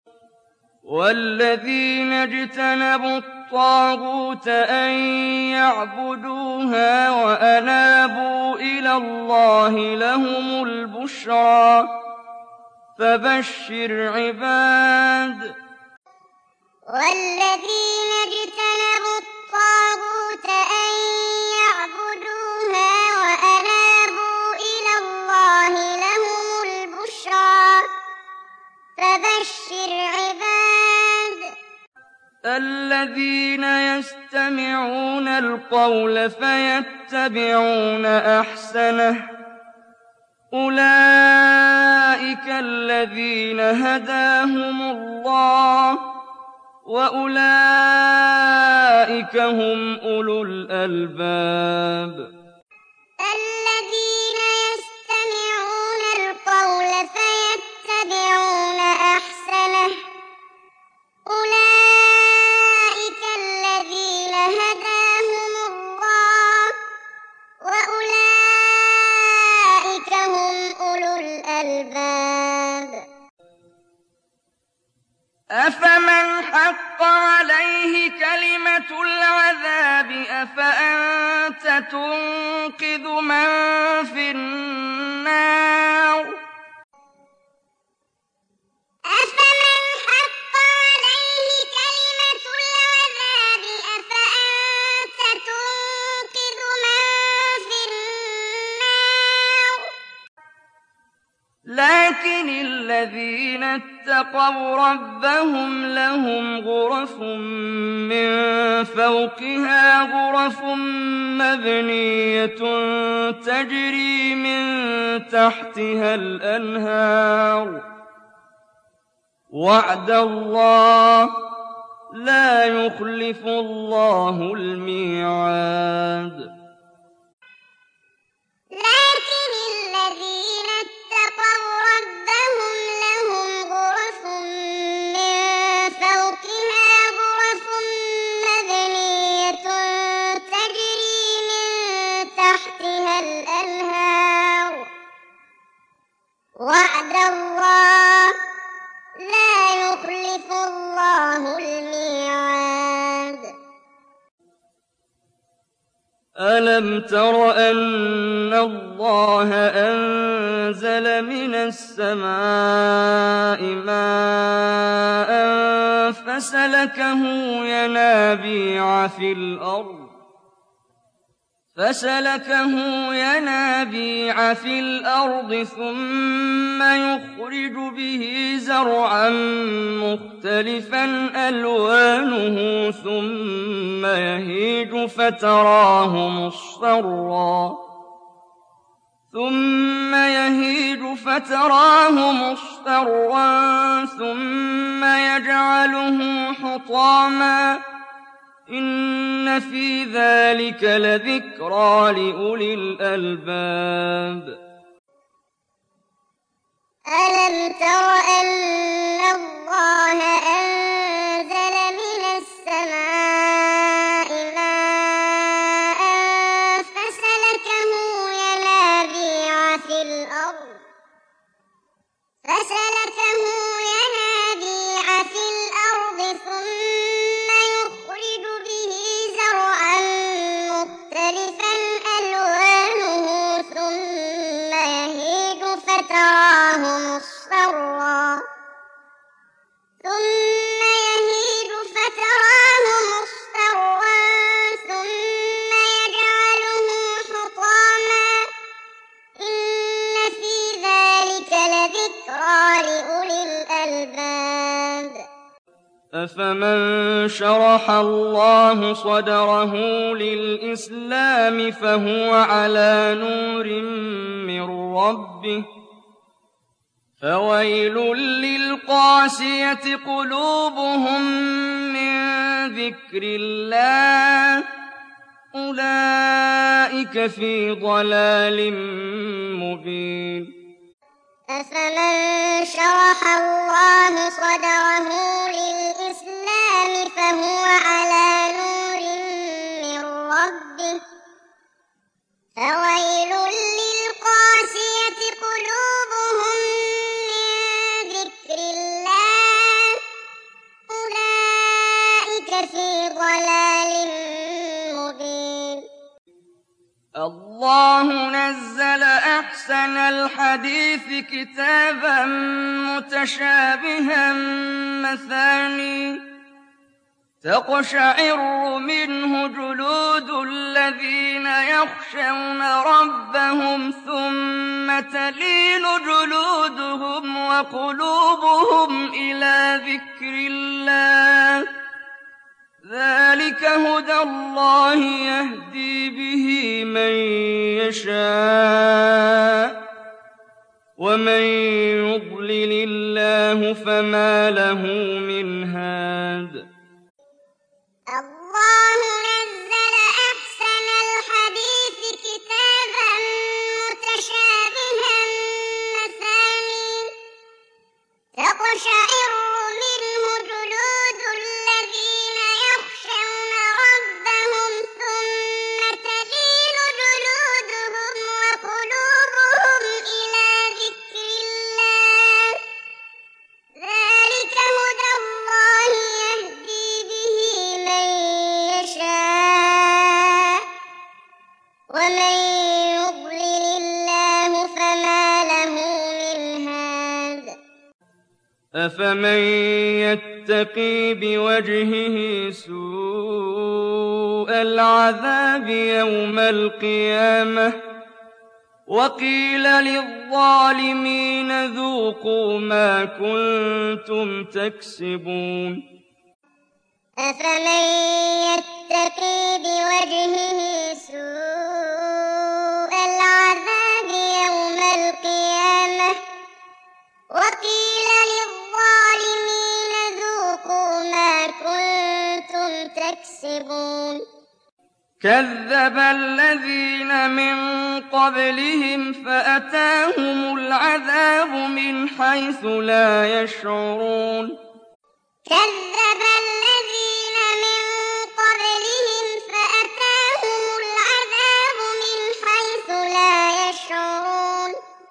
والذين اجتنبوا الطاغوت أن يعبدوها وأنابوا إلى الله لهم البشرى فبشر عباد والذين اجتنبوا الطاغوت أن يعبدوها وأنابوا إلى الله لهم البشرى فبشر عباد الذين يستمعون القول فيتبعون أحسنه أولئك الذين هداهم الله وأولئك هم أولو الألباب الذين يستمعون القول فيتبعون أحسنه أولئك الذين هداهم الله وأولئك هم أولو الألباب أفمن حق عليه كلمة العذاب أفأنت تنقذ من في النار أفمن حق عليه كلمة العذاب أفأنت تنقذ من في النار لكن الذين اتقوا ربهم لهم غرف من فوقها غرف مبنية تجري من تحتها الأنهار وعد الله لا يخلف الله الميعاد لكن الذين اتقوا ربهم لهم غرف من فوقها غرف مبنية تجري من تحتها الأنهار وعد الله لا يخلف الله الميعاد ألم تر أن الله أنزل من السماء ماء فسلكه ينابيع في الأرض فسلكه ينابيع في الأرض ثم يخرج به زرعا مختلفا ألوانه ثم يهيج فتراه مصفرا ثم يهيج فتراه مصفرا ثم يجعله حطاما إن في ذلك لذكرى لأولي الألباب ألم تر أن الله أنزل من السماء ماء فسلكه ينابيع في الأرض فسلكه ينابيع في الأرض ثم يخرج به زرعا مختلفا ألوانه ثم يهيج فتراه مصفرا أفمن شرح الله صدره للإسلام فهو على نور من ربه فويل للقاسية قلوبهم من ذكر الله أولئك في ضلال مبين أفمن شرح الله صدره للإسلام فهو على نور من ربه فويل للقاسية قلوبهم من ذكر الله أولئك في ضلال مبين الله نزل أحسن الحديث كتابا متشابها مثاني تقشعر منه جلود الذين يخشون ربهم ثم تلين جلودهم وقلوبهم إلى ذكر الله ذلك هدى الله يهدي به من يشاء ومن يضلل الله فما له من هاد الله نزل أحسن الحديث كتابا متشابها مثاني تقشعر منه جلود الذين يخشون ربهم ثم تلين جلودهم وقلوبهم إلى ذكر الله ذلك هدى الله يهدي به من يشاء ومن يضلل الله فما له من هاد أفمن يتقي بوجهه سوء العذاب يوم القيامة وقيل للظالمين ذوقوا ما كنتم تكسبون أفمن يتقي بوجهه سوء العذاب يوم القيامة وقيل للظالمين ذوقوا ما كنتم تكسبون كذب الذين من قبلهم فأتاهم العذاب من حيث لا يشعرون كذب الذين من قبلهم فأتاهم العذاب من حيث لا يشعرون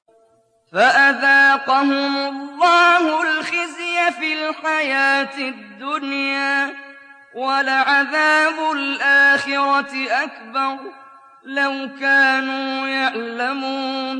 فأذاقهم الله الخزي في الحياة الدنيا ولعذاب الآخرة أكبر لو كانوا يعلمون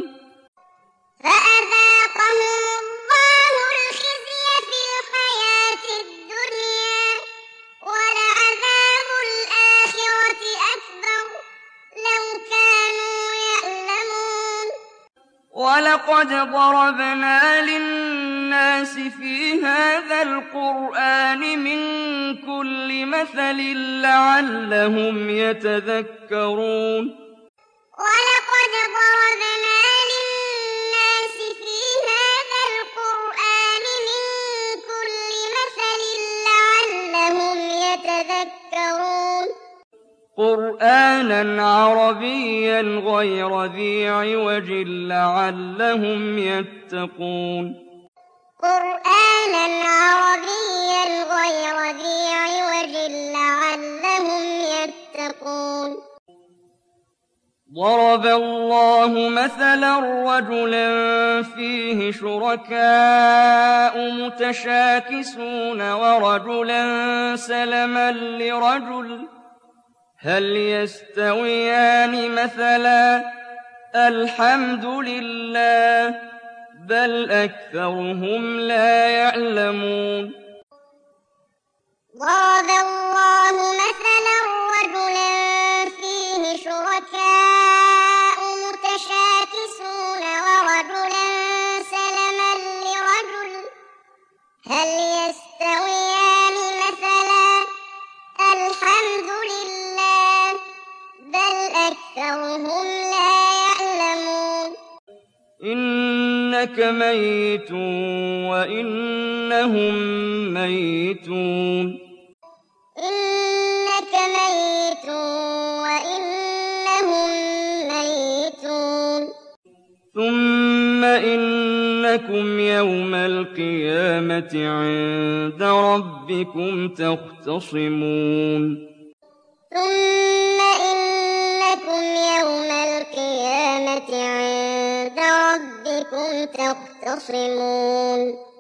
فأذاقهم الله الخزي في الحياة الدنيا ولعذاب الآخرة أكبر لو كانوا يعلمون ولقد ضربنا للناس في هذا القرآن من كل مثل لعلهم يتذكرون ولقد ضربنا للناس في هذا القرآن من كل مثل لعلهم يتذكرون قرآنا عربيا غير ذي عوج لعلهم يتقون قرآنا عربيا غير ذي عوج لعلهم يتقون ضرب الله مثلا رجلا فيه شركاء متشاكسون ورجلا سلما لرجل هل يستويان مثلا الحمد لله بل أكثرهم لا يعلمون ضرب الله مثلا رجلا فيه شركاء متشاكسون ورجلا سلما لرجل هل يستويان أكثرهم لا يعلمون إنك ميت وإنهم ميتون إنك ميت وإنهم ميتون ثم إنكم يوم القيامة عند ربكم تختصمون ثم إنكم يوم القيامة عند ربكم تختصمون